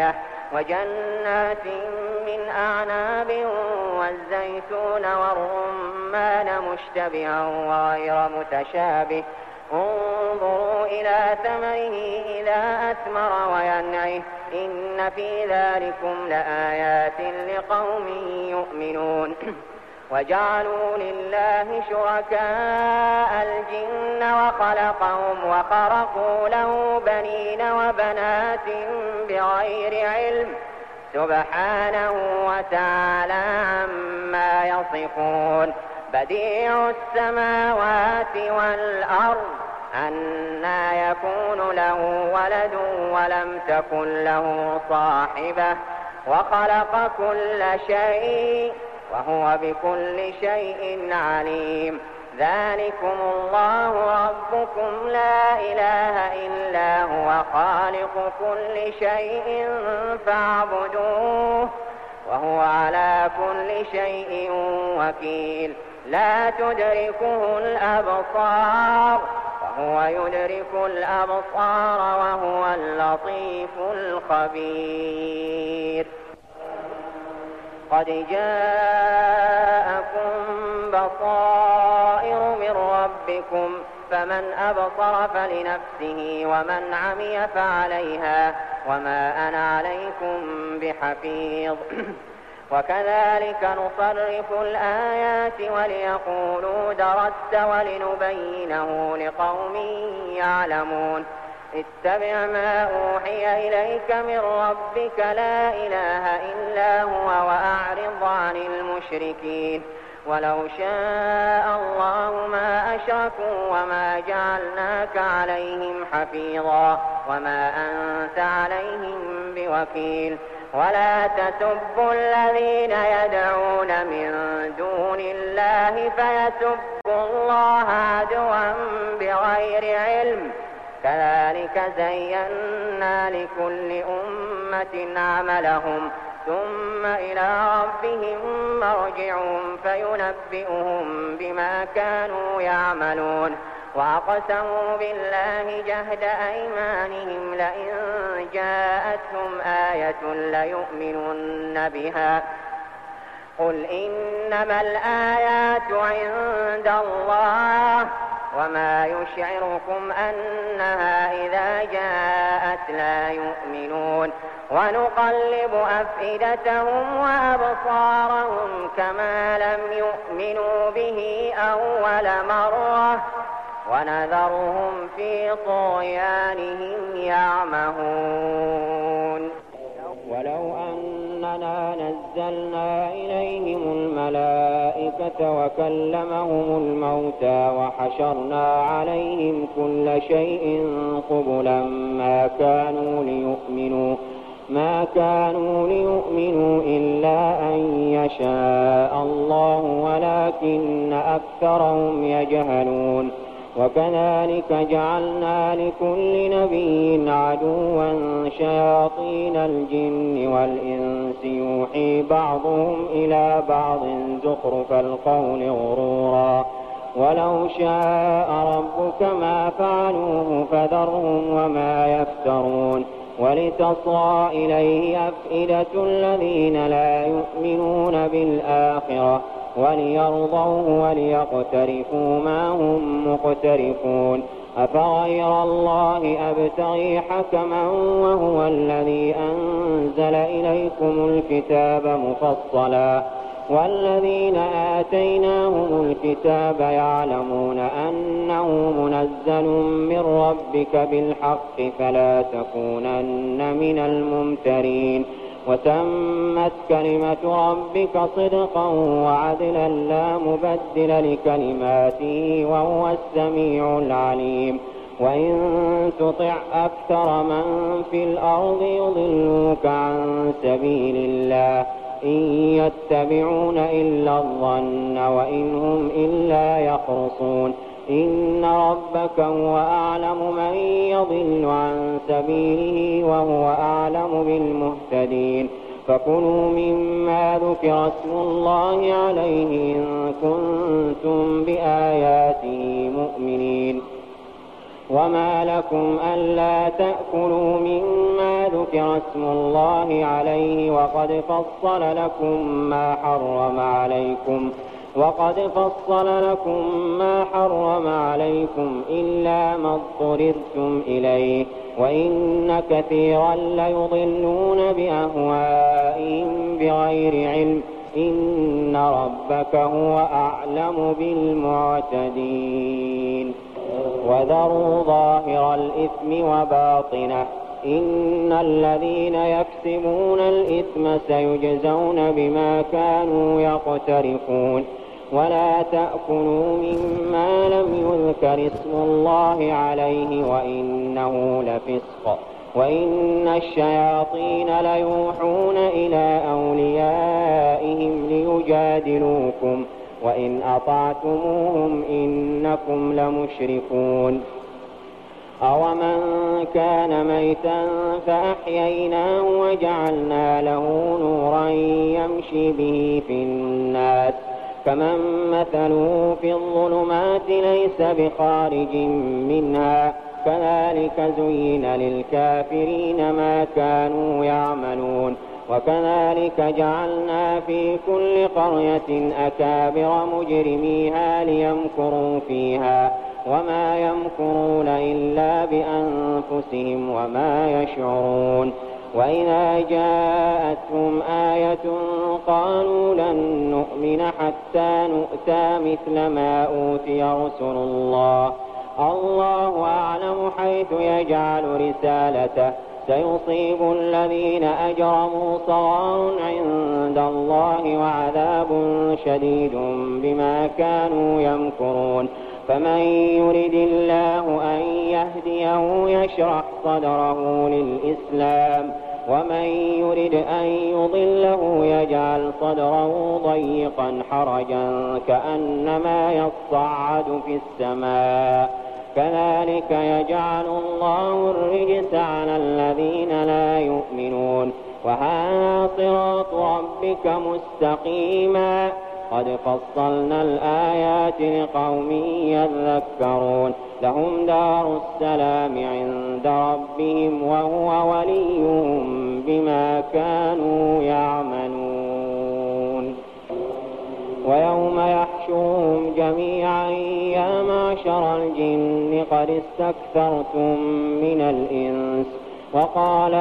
وجنات من أعناب والزيتون والرمان مشتبها وغير متشابه انظروا إلى ثمره إذا أثمر وينعه إن في ذلكم لآيات لقوم يؤمنون وجعلوا لله شركاء الجن وخلقهم وخرقوا له بنين وبنات بغير علم سبحانه وتعالى عما يصفون بديع السماوات والأرض أنى يكون له ولد ولم تكن له صاحبة وخلق كل شيء وهو بكل شيء عليم ذلكم الله ربكم لا إله إلا هو خالق كل شيء فاعبدوه وهو على كل شيء وكيل لا تدركه الأبصار وهو يدرك الأبصار وهو اللطيف الخبير قد جاءكم بصائر من ربكم فمن أبصر فلنفسه ومن عمي فعليها وما أنا عليكم بحفيظ وكذلك نصرف الآيات وليقولوا درست ولنبينه لقوم يعلمون اتبع ما أوحي إليك من ربك لا إله إلا هو وأعرض عن المشركين ولو شاء الله ما أشركوا وما جعلناك عليهم حفيظا وما أنت عليهم بوكيل ولا تسبوا الذين يدعون من دون الله فيسبوا الله عدوا بغير علم كذلك زينا لكل أمة عملهم ثم إلى ربهم مرجعهم فينبئهم بما كانوا يعملون وأقسموا بالله جهد أيمانهم لئن جاءتهم آية ليؤمنن بها قل إنما الآيات عند الله وما يشعركم أنها إذا جاءت لا يؤمنون ونقلب أفئدتهم وأبصارهم كما لم يؤمنوا به أول مرة ونذرهم في طغيانهم يعمهون ولو أننا نزلنا إليهم الملائكة وكلمهم الموتى وحشرنا عليهم كل شيء قبلا ما كانوا ليؤمنوا ما كانوا ليؤمنوا إلا أن يشاء الله ولكن أكثرهم يجهلون وكذلك جعلنا لكل نبي عدوا شياطين الجن والإنس يوحي بعضهم إلى بعض زخرف القول غرورا ولو شاء ربك ما فعلوه فذرهم وما يفترون ولتصغى إليه أفئدة الذين لا يؤمنون بالآخرة وليرضوه وليقترفوا ما هم مقترفون أفغير الله أبتغي حكما وهو الذي أنزل إليكم الكتاب مفصلا والذين آتيناهم الكتاب يعلمون أنه منزل من ربك بالحق فلا تكونن من الممترين وتمت كلمة ربك صدقا وعدلا لا مبدل لكلماته وهو السميع العليم وإن تطع أكثر من في الأرض يضلوك عن سبيل الله إن يتبعون إلا الظن وإن هم إلا يخرصون إن ربك هو أعلم من يضل عن سبيله وهو أعلم بالمهتدين فكلوا مما ذكر اسم الله عليه إن كنتم بآياته مؤمنين وما لكم ألا تأكلوا مما ذكر اسم الله عليه وقد فصل لكم ما حرم عليكم وقد فصل لكم ما حرم عليكم إلا ما اضطررتم إليه وإن كثيرا ليضلون بأهوائهم بغير علم إن ربك هو أعلم بالمعتدين وذروا ظاهر الإثم وباطنه إن الذين يكسبون الإثم سيجزون بما كانوا يقترفون ولا تأكلوا مما لم يذكر اسم الله عليه وإنه لفسق وإن الشياطين ليوحون إلى أوليائهم ليجادلوكم وإن أطعتموهم إنكم لمشركون أومن كان ميتا فأحييناه وجعلنا له نورا يمشي به في الناس كمن مثله في الظلمات ليس بخارج منها كذلك زين للكافرين ما كانوا يعملون وكذلك جعلنا في كل قرية أكابر مجرميها ليمكروا فيها وما يمكرون إلا بأنفسهم وما يشعرون وإذا جاءتهم آية قالوا لن نؤمن حتى نؤتى مثل ما أوتي رسل الله الله أعلم حيث يجعل رسالته سيصيب الذين أجرموا صغار عند الله وعذاب شديد بما كانوا يمكرون فمن يرد الله أن يهديه يشرح صدره للإسلام ومن يرد أن يضله يجعل صدره ضيقا حرجا كأنما يصعد في السماء كذلك يجعل الله الرجس على الذين لا يؤمنون وهذا صراط ربك مستقيما قد فصلنا الآيات لقوم يذكرون لهم دار السلام عند ربهم وهو وليهم بما كانوا يعملون ويوم يحشرهم جميعا يا معشر الجن قد استكثرتم من الإنس وقال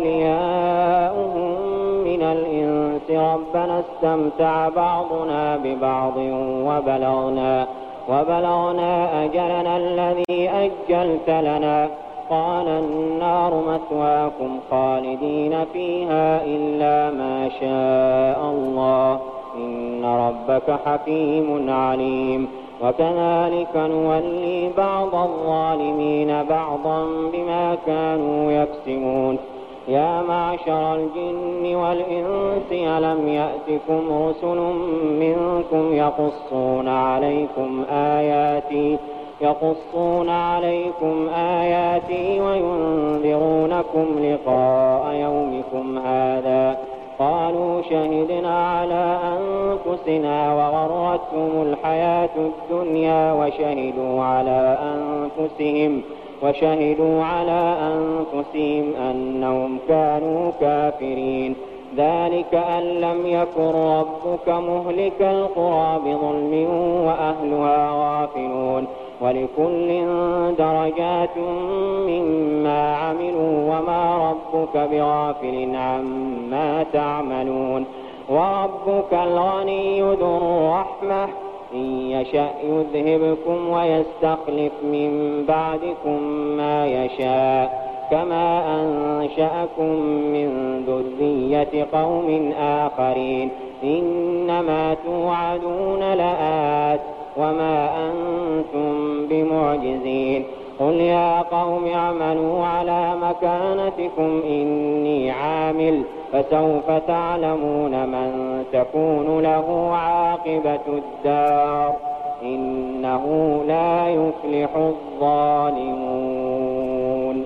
أولياؤهم من الإنس ربنا استمتع بعضنا ببعض وبلغنا وبلغنا أجلنا الذي أجلت لنا قال النار مثواكم خالدين فيها إلا ما شاء الله إن ربك حكيم عليم وكذلك نولي بعض الظالمين بعضا بما كانوا يكسبون يا معشر الجن والإنس ألم يأتكم رسل منكم يقصون عليكم آياتي يقصون عليكم آياتي وينذرونكم لقاء يومكم هذا قالوا شهدنا على أنفسنا وغرتهم الحياة الدنيا وشهدوا على أنفسهم وشهدوا على أنفسهم أنهم كانوا كافرين ذلك أن لم يكن ربك مهلك القرى بظلم وأهلها غافلون ولكل درجات مما عملوا وما ربك بغافل عما تعملون وربك الغني ذو الرحمة إن يشأ يذهبكم ويستخلف من بعدكم ما يشاء كما أنشأكم من ذرية قوم آخرين إنما توعدون لآت وما أنتم بمعجزين قل يا قوم اعملوا على مكانتكم إني عامل فسوف تعلمون من تكون له عاقبة الدار إنه لا يفلح الظالمون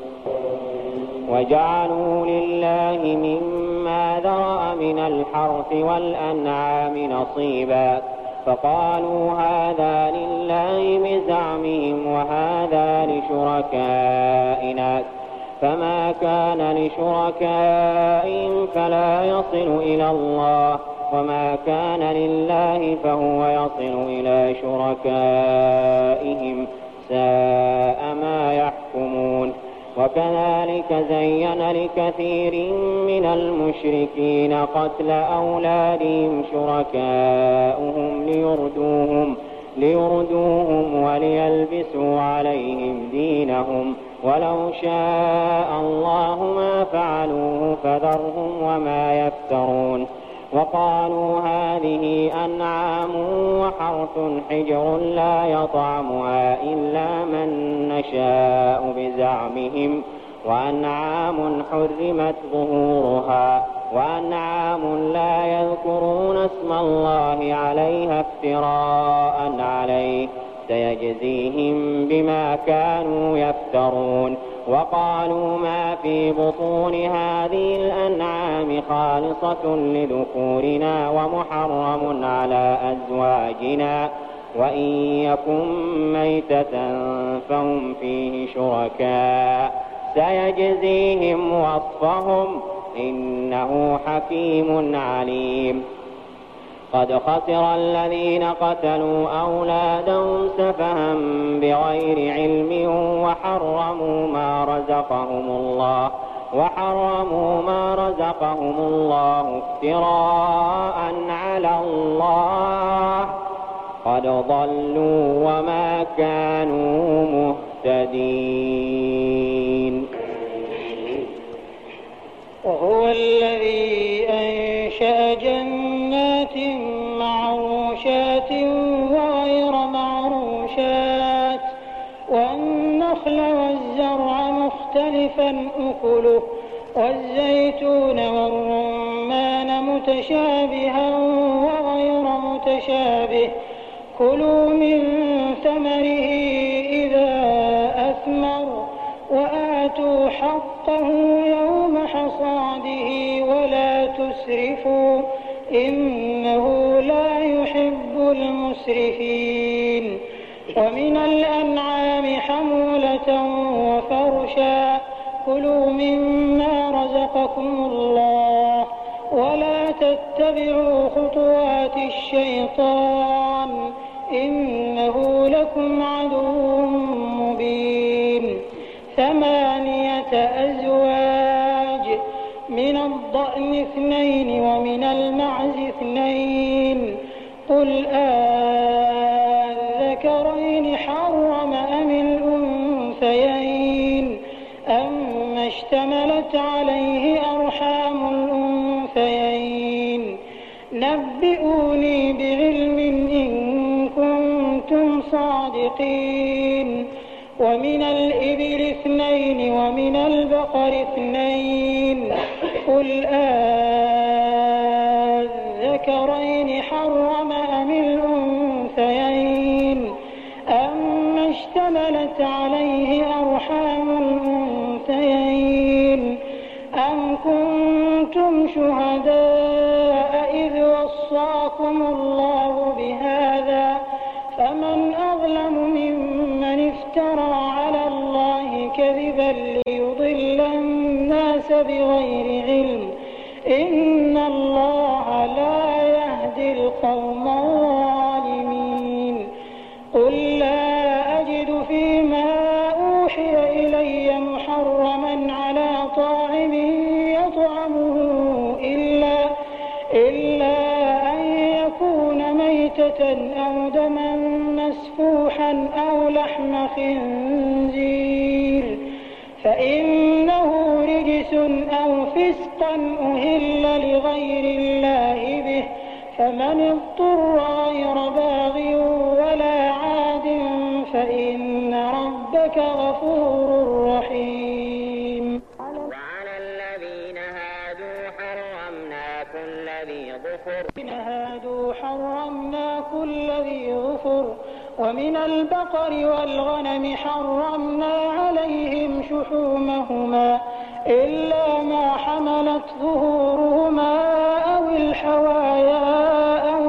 وجعلوا لله مما ذرأ من الحرث والأنعام نصيبا فقالوا هذا لله بزعمهم وهذا لشركائنا، فما كان لشركائهم فلا يصل إلى الله، وما كان لله فهو يصل إلى شركائهم، ساء ما يحكمون. وكذلك زين لكثير من المشركين قتل أولادهم شركاؤهم ليردوهم, ليردوهم وليلبسوا عليهم دينهم، ولو شاء الله ما فعلوه فذرهم وما يفترون. وقالوا هذه أنعام وحرث حجر لا يطعمها إلا من نشاء بزعمهم، وأنعام حرمت ظهورها، وأنعام لا يذكرون اسم الله عليها افتراء عليه، سيجزيهم بما كانوا يفترون. وقالوا ما في بطون هذه الأنعام خالصة لذكورنا ومحرم على أزواجنا، وإن يكن ميتة فهم فيه شركاء، سيجزيهم وصفهم إنه حكيم عليم. قد خسر الذين قتلوا أولادهم سفها بغير علم وحرموا ما رزقهم الله وحرموا ما رزقهم الله افتراء على الله، قد ضلوا وما كانوا مهتدين. وهو الذي أنشأ جنات معروشات وغير معروشات والنخل والزرع مختلفا أكله والزيتون والرمان متشابها وغير متشابه، كلوا من ثمره إذا أثمر وآتوا حقه يوم حصاده ولا تسرفوا إنه لا يحب المسرفين. ومن الأنعام حمولة وفرشا، كلوا مما رزقكم الله ولا تتبعوا خطوات الشيطان إنه لكم عدو مبين. ثمانية أزواج، من الضأن اثنين ومن المعز اثنين، قل آذكرين حرم أم الأنثيين أما اشتملت عليه أرحام الأنثيين، نبئوني بعلم إن كنتم صادقين. ومن الإبل اثنين ومن البقر اثنين، قل آذكرين حرم أم الأنثيين أما اشتملت عليه أرحام الأنثيين، أم كنتم شهداء إذ وصاكم الله بهذا، فمن أظلم ممن افترى على الله كذبا ليضل الناس بغير علم، إن الله لا يهدي القوم الظالمين. قل لا أجد فيما أوحي إلي محرما على طاعم يطعمه إلا, إلا أن يكون ميتة أو دما مسفوحا أو لحم خنزير فإنه رجس أو فسقا أهل لغير الله به، فمن اضطر غير باغ ولا عاد فإن ربك غفور رحيم. وعلى الذين هادوا حرمنا كل ذي ظفر هادوا حرمنا كل ذي ظفر ومن البقر والغنم حرمنا عليهم شحومهما إلا ما حملت ظهورهما أو الحوايا أو ما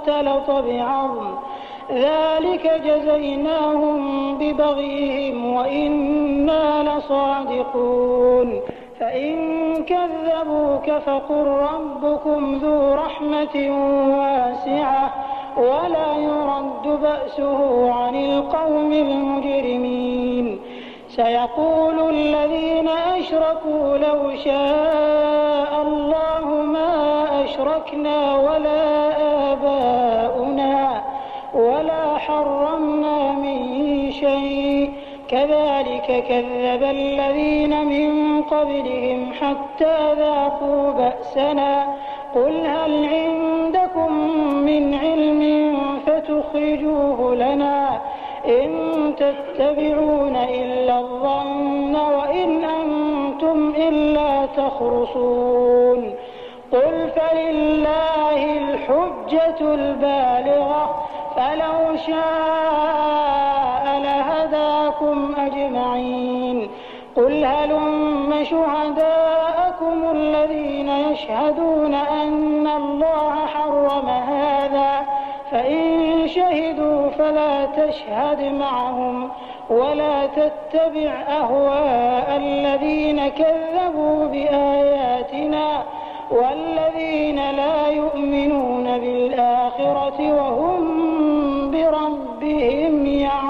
اختلط بعظم ذلك جزيناهم ببغيهم وإنا لصادقون فإن كذبوك فقل ربكم ذو رحمة واسعة ولا يرد بأسه عن القوم المجرمين سيقول الذين أشركوا لو شاء الله ما أشركنا ولا آباؤنا ولا حرمنا من شيء كذلك كذب الذين من قبلهم حتى ذاقوا بأسنا قل هل عندكم من علم فتخرجوه لنا إن تتبعون إلا الظن وإن أنتم إلا تخرصون قل فلله الحجة البالغة فلو شاء لهداكم أجمعين قل هلم شهداءكم الذين يشهدون أن الله حرم هذا فإن شهدوا فلا تشهد معهم ولا تتبع أهواء الذين كذبوا بآياتنا والذين لا يؤمنون بالآخرة وهم بربهم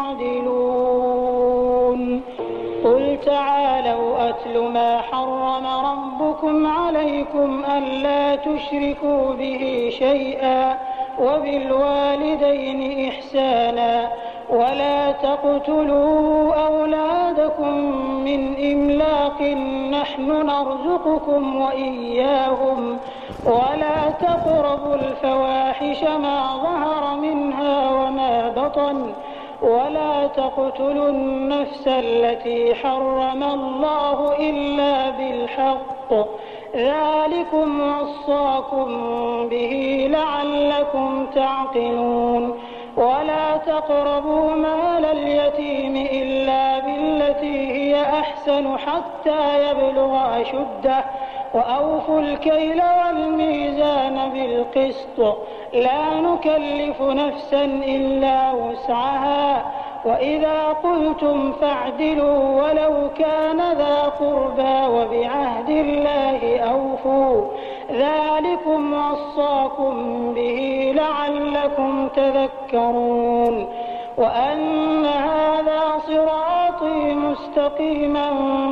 يعدلون قل تعالوا أتل ما حرم ربكم عليكم ألا تشركوا به شيئا وبالوالدين إحسانا ولا تقتلوا أولادكم من إملاق نحن نرزقكم وإياهم ولا تقربوا الفواحش ما ظهر منها وما بطن ولا تقتلوا النفس التي حرم الله إلا بالحق ذلكم وصاكم به لعلكم تعقلون ولا تقربوا مال اليتيم إلا بالتي هي أحسن حتى يبلغ أشده وأوفوا الكيل والميزان بالقسط لا نكلف نفسا إلا وسعها وإذا قلتم فاعدلوا ولو كان ذا قربى وبعهد الله أوفوا ذلكم وصاكم به لعلكم تذكرون وأن هذا صراطي مستقيما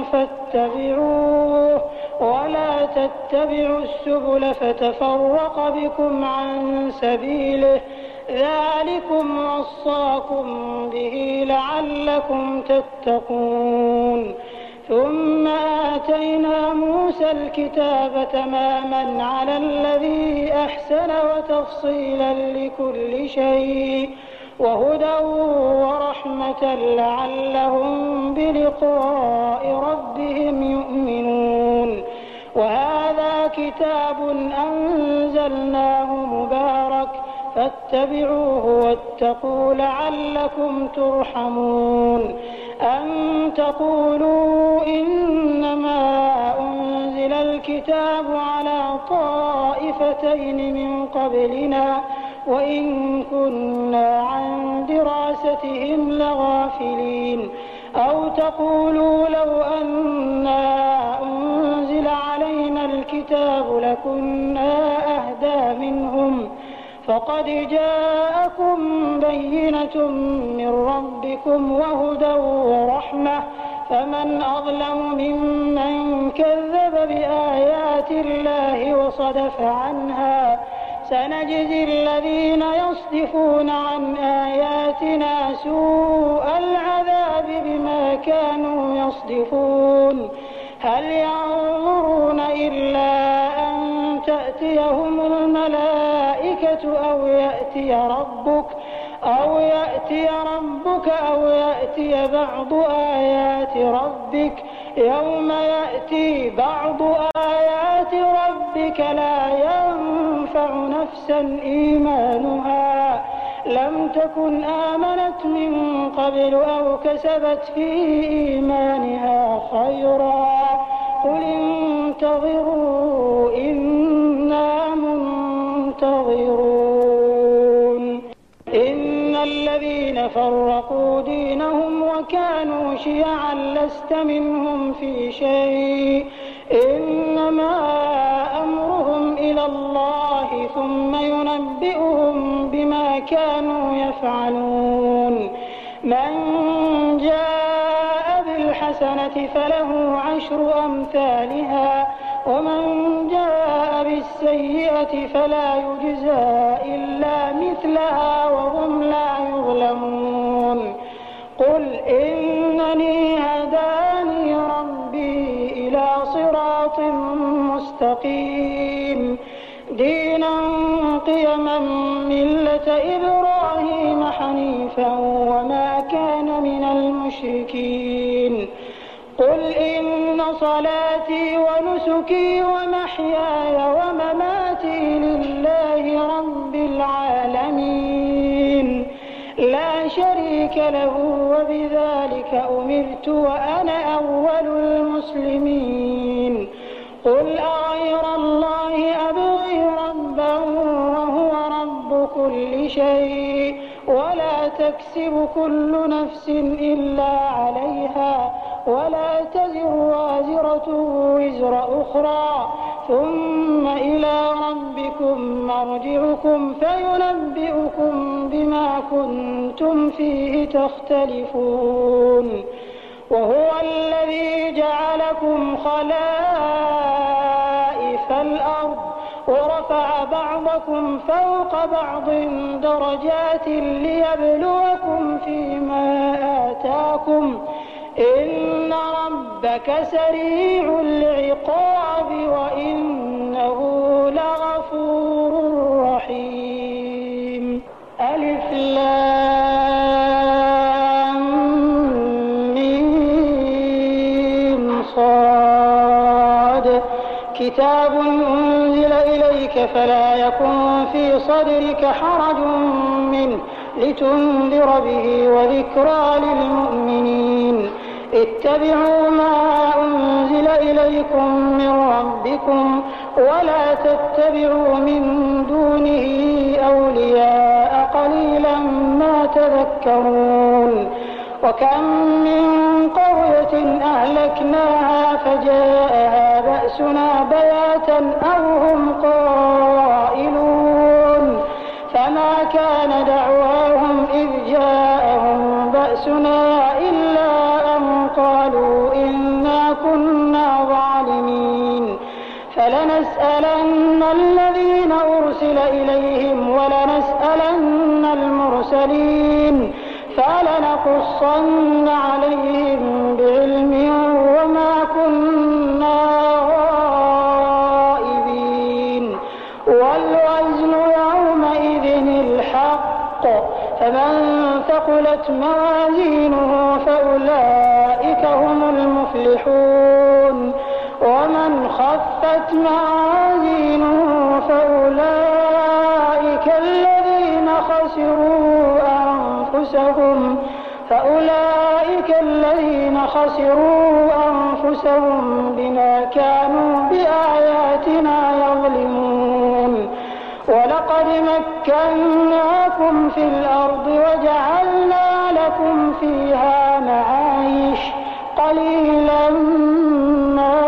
فاتبعوه ولا تتبعوا السبل فتفرق بكم عن سبيله ذلكم وصاكم به لعلكم تتقون ثم آتينا موسى الكتاب تماما على الذي أحسن وتفصيلا لكل شيء وهدى ورحمة لعلهم بلقاء ربهم يؤمنون وهذا كتاب أنزلناه مبارك فاتبعوه واتقوا لعلكم ترحمون أن تقولوا إنما أنزل الكتاب على طائفتين من قبلنا وإن كنا عن دراستهم لغافلين أو تقولوا لو أنا أنزل علينا الكتاب لكنا أهدى منهم فقد جاءكم بينة من ربكم وهدى ورحمة فمن أظلم ممن كذب بآيات الله وصدف عنها سنجزي الذين يصدفون عن آياتنا سوء العذاب بما كانوا يصدفون هل ينظرون إلا أن تأتيهم الملائكة أو يأتي ربك أو يأتي ربك أو يأتي بعض آيات ربك يوم يأتي بعض آيات ربك لا ينفع نفسا إيمانها لم تكن آمنت من قبل أو كسبت في إيمانها خيرا قل انتظروا إنا منتظرون الذين فرقوا دينهم وكانوا شيعا لست منهم في شيء إنما أمرهم إلى الله ثم ينبئهم بما كانوا يفعلون من جاء بالحسنة فله عشر أمثالها ومن جاء بالسيئة فلا يجزى إلا مثلها وهم لا يظلمون قل إنني هداني ربي إلى صراط مستقيم دينا قيما ملة إبراهيم حنيفا وما كان من المشركين قل إن صلاتي ونسكي ومحياي ومماتي لله رب العالمين لا شريك له وبذلك أمرت وأنا أول المسلمين قل أغير الله أبغي ربا وهو رب كل شيء ولا تكسب كل نفس إلا عليها ولا تزر وازرة وزر أخرى ثم إلى ربكم مرجعكم فينبئكم بما كنتم فيه تختلفون وهو الذي جعلكم خلائف الأرض ورفع بعضكم فوق بعض درجات ليبلوكم فيما آتاكم إن ربك سريع العقاب وإنه لغفور رحيم ألف لام ميم صاد كتاب أنزل إليك فلا يكن في صدرك حرج منه لتنذر به وذكرى للمؤمنين اتبعوا ما أنزل إليكم من ربكم ولا تتبعوا من دونه أولياء قليلا ما تذكرون وكم من قرية أهلكناها فجاءها بأسنا بياتا أو هم قائلون فما كان دعواهم إذ جاءهم بأسنا إلا أن قالوا إنا كنا ظالمين فلنسألن الذين أرسل إليهم ولنسألن المرسلين فلنقصن عليهم بعلم وما كنا غائبين والوزن يومئذ الحق فمن ثقلت موازينه فأولئك هم المفلحون ومن خفت موازينه فأولئك الذين خسروا أنفسهم فأولئك الذين خسروا أنفسهم بما كانوا بآياتنا يظلمون ولقد مكناكم في الأرض وجعلنا لكم فيها معايش قليلا ما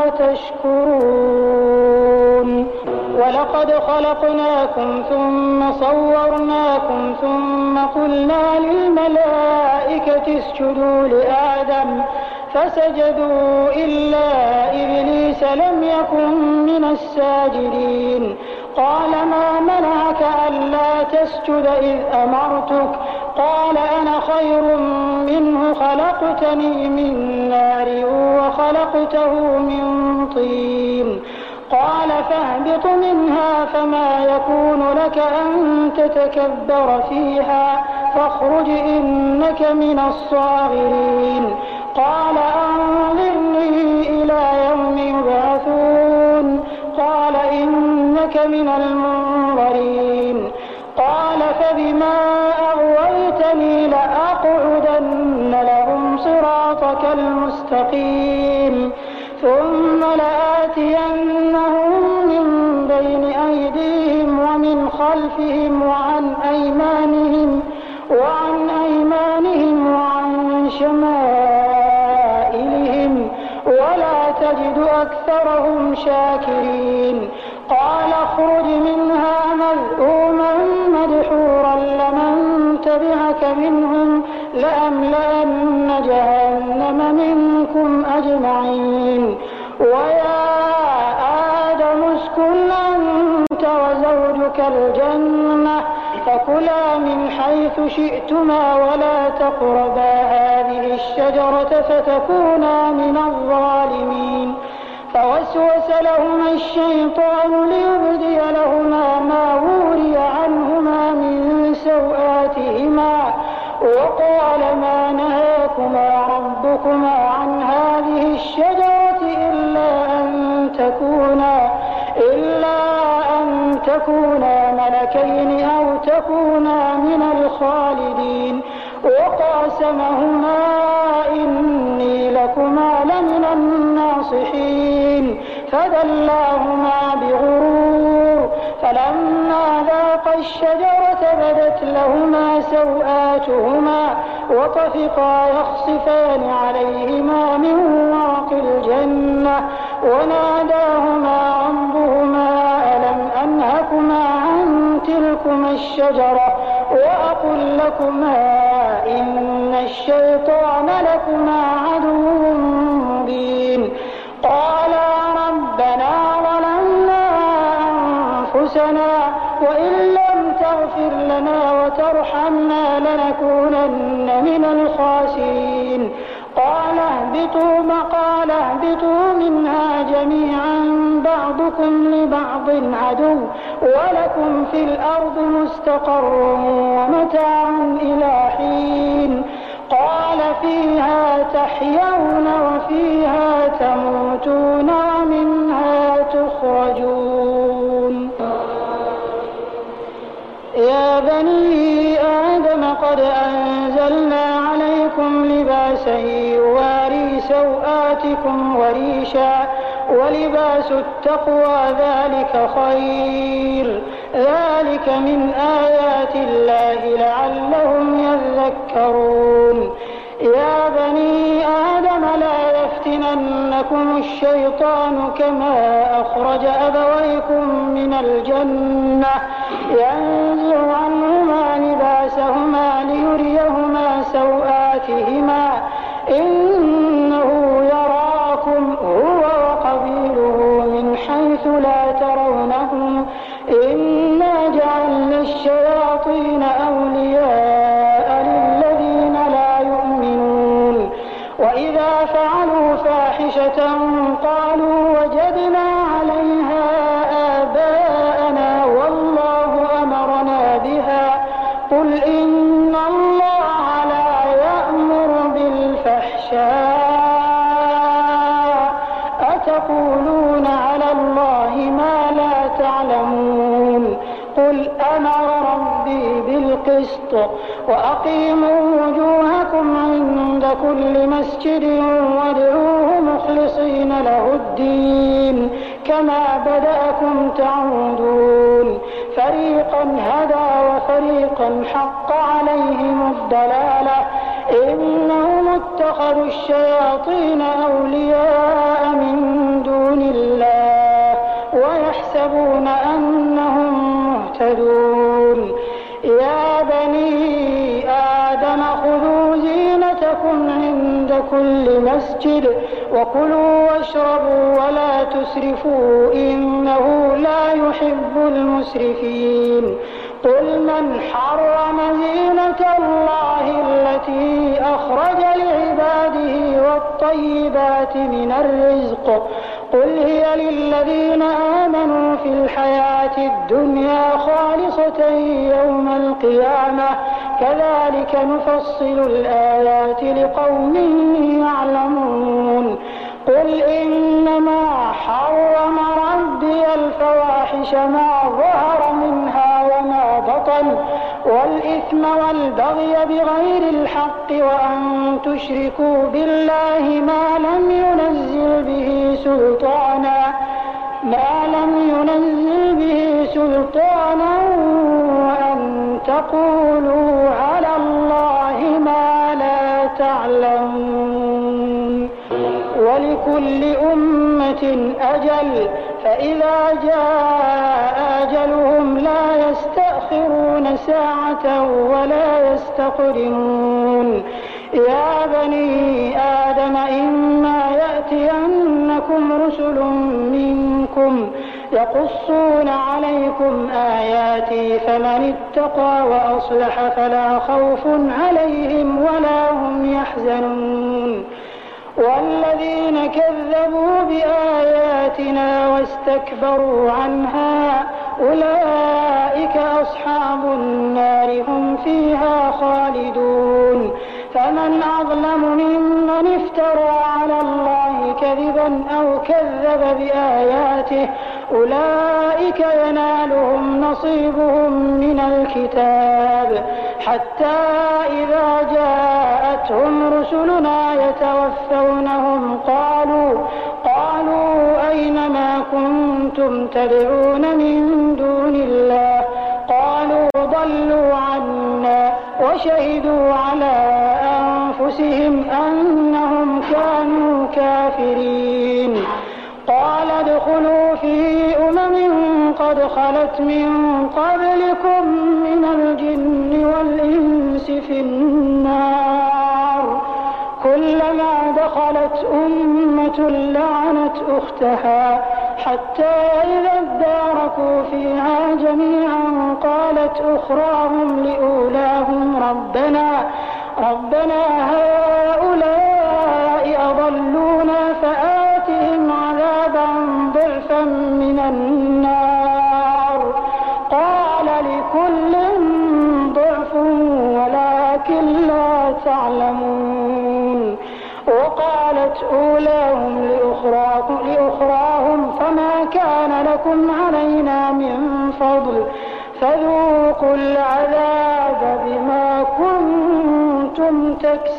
تشكرون ولقد خلقناكم ثم صورناكم ثم قلنا للملائكة اسجدوا لآدم فسجدوا إلا إبليس لم يكن من الساجدين قال ما منعك ألا تسجد إذ أمرتك قال أنا خير منه خلقتني من نار وخلقته من طين قال فاهبط منها فما يكون لك أن تتكبر فيها فاخرج إنك من الصاغرين قال أنظرني إلى يوم يبعثون قال إنك من المنظرين قال فبما أغويتني لأقعدن لهم صراطك المستقيم ثم لآتينهم من بين أيديهم ومن خلفهم وعن أيمانهم وعن هم شاكرين. قال اخرج منها مذءوما مدحورا لمن تبعك منهم لأملأن جهنم منكم أجمعين. ويا آدم اسكن أنت وزوجك الجنة فكلا من حيث شئتما ولا تقربا هذه الشجرة فتكونا من الظالمين. فوسوس لهما الشيطان ليبدي لهما ما وري عنهما من سوآتهما وقال ما نهاكما ربكما عن هذه الشجرة إلا أن تكونا إلا أن تكونا ملكين أو تكونا من الخالدين. وقاسمهما إني لكما لمن الناصحين فدلاهما بغرور فلما ذاقا الشجرة بدت لهما سوآتهما وطفقا يخصفان عليهما من ورق الجنة وناداهما ربهما ألم أنهكما عن تلكما الشجرة وأقل لكما إن الشيطان لكما عدو مبين. قالا ربنا ظلمنا أنفسنا وإن لم تغفر لنا وترحمنا لنكونن من الخاسرين. قال اهبطوا قال اهبطوا منها جميعا بعضكم لبعض عدو ولكم في الأرض مستقر ومتاع إلى حين. قال فيها تحيون وفيها تموتون ومنها تخرجون. يا بني آدم قد أنزلنا عليكم لباسا يواري سوآتكم وريشا ولباس التقوى ذلك خير ذلك من آيات الله لعلهم يذكرون. يا بني آدم لا يفتننكم الشيطان كما أخرج أبويكم من الجنة ينزع عنهما لباسهما ليريهما سوآتهما إنه يراكم هو وقبيله من حيث لا ترونهم إنا جعلنا الشياطين أولياء للذين لا يؤمنون. وإذا فعلوا فاحشة قالوا وجدنا عليها آباءنا والله أمرنا بها قل إن الله لا يأمر بالفحشاء أتقولون على الله ما لا تعلمون. قل أمر ربي بالقسط وأقيموا وجوهكم عند كل مسجد وادعوه مخلصين له الدين كما بدأكم تعودون. فريقا هدى وفريقا حق عليهم الضلالة إنهم اتخذوا الشياطين أولياء من دون الله ويحسبون أنهم مهتدون. يا بني آدم خذوا زينتكم عند كل مسجد وكلوا واشربوا ولا تسرفوا إنه لا يحب المسرفين. قل من حرم زينة الله التي أخرج لعباده والطيبات من الرزق قل هي للذين آمنوا في الحياة الدنيا خالصة يوم القيامة كذلك نفصل الآيات لقوم يعلمون. قل إنما حرم ربي الفواحش ما ظهر منها وما بطن والإثم والبغي بغير الحق وأن تشركوا بالله ما لم ينزل به سلطانا ما لم ينزل به سلطانا وأن تقولوا على الله ما لا تعلمون. ولكل أمة أجل فإذا جاء أجلهم لا يستأخرون ساعة ولا يستقدمون. يا بني آدم إما يأتينكم رسل منكم يقصون عليكم آياتي فمن اتقى وأصلح فلا خوف عليهم ولا هم يحزنون. والذين كذبوا بآياتنا واستكبروا عنها أولئك أصحاب النار هم فيها خالدون. فمن أظلم ممن افترى على الله كذبا أو كذب بآياته أولئك ينالهم نصيبهم من الكتاب حتى إذا جاءتهم رسلنا يتوفونهم قالوا قالوا أين ما كنتم تدعون من دون الله قالوا ضلوا عنا وشهدوا على أنفسهم أنهم كانوا كافرين. قال ادخلوا في أمم قد خلت من قبلكم من الجن والإنس في النار كلما دخلت أمة لعنت أختها حتى إذا اداركوا فيها جميعا قالت أخراهم لأولاهم ربنا ربنا هؤلاء أضلونا فآتهم عذابا ضعفا من النار قال لكل ضعف ولكن لا تعلمون. وقالت أولاهم لأخراهم فما كان لكم علينا من فضل فذوقوا العذاب بما كنتم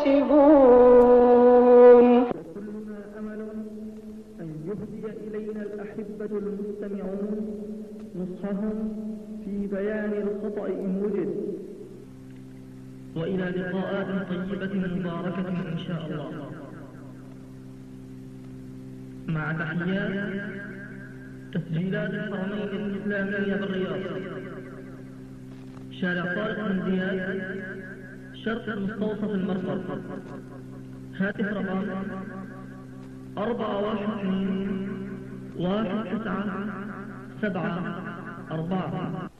تكسبون. كلنا أمل أن يهدي إلينا الأحبة المستمعون نصحهم في بيان الخطأ إن وجد، وإلى لقاءات طيبة مباركة إن شاء الله، مع تحيات تسجيلات الحرمين الإسلامية بالرياض، شارع طارق بن زياد، شرق مستوصف المرصد. هاتف رقم أربعة واحد اثنين واحد تسعة سبعة أربعة.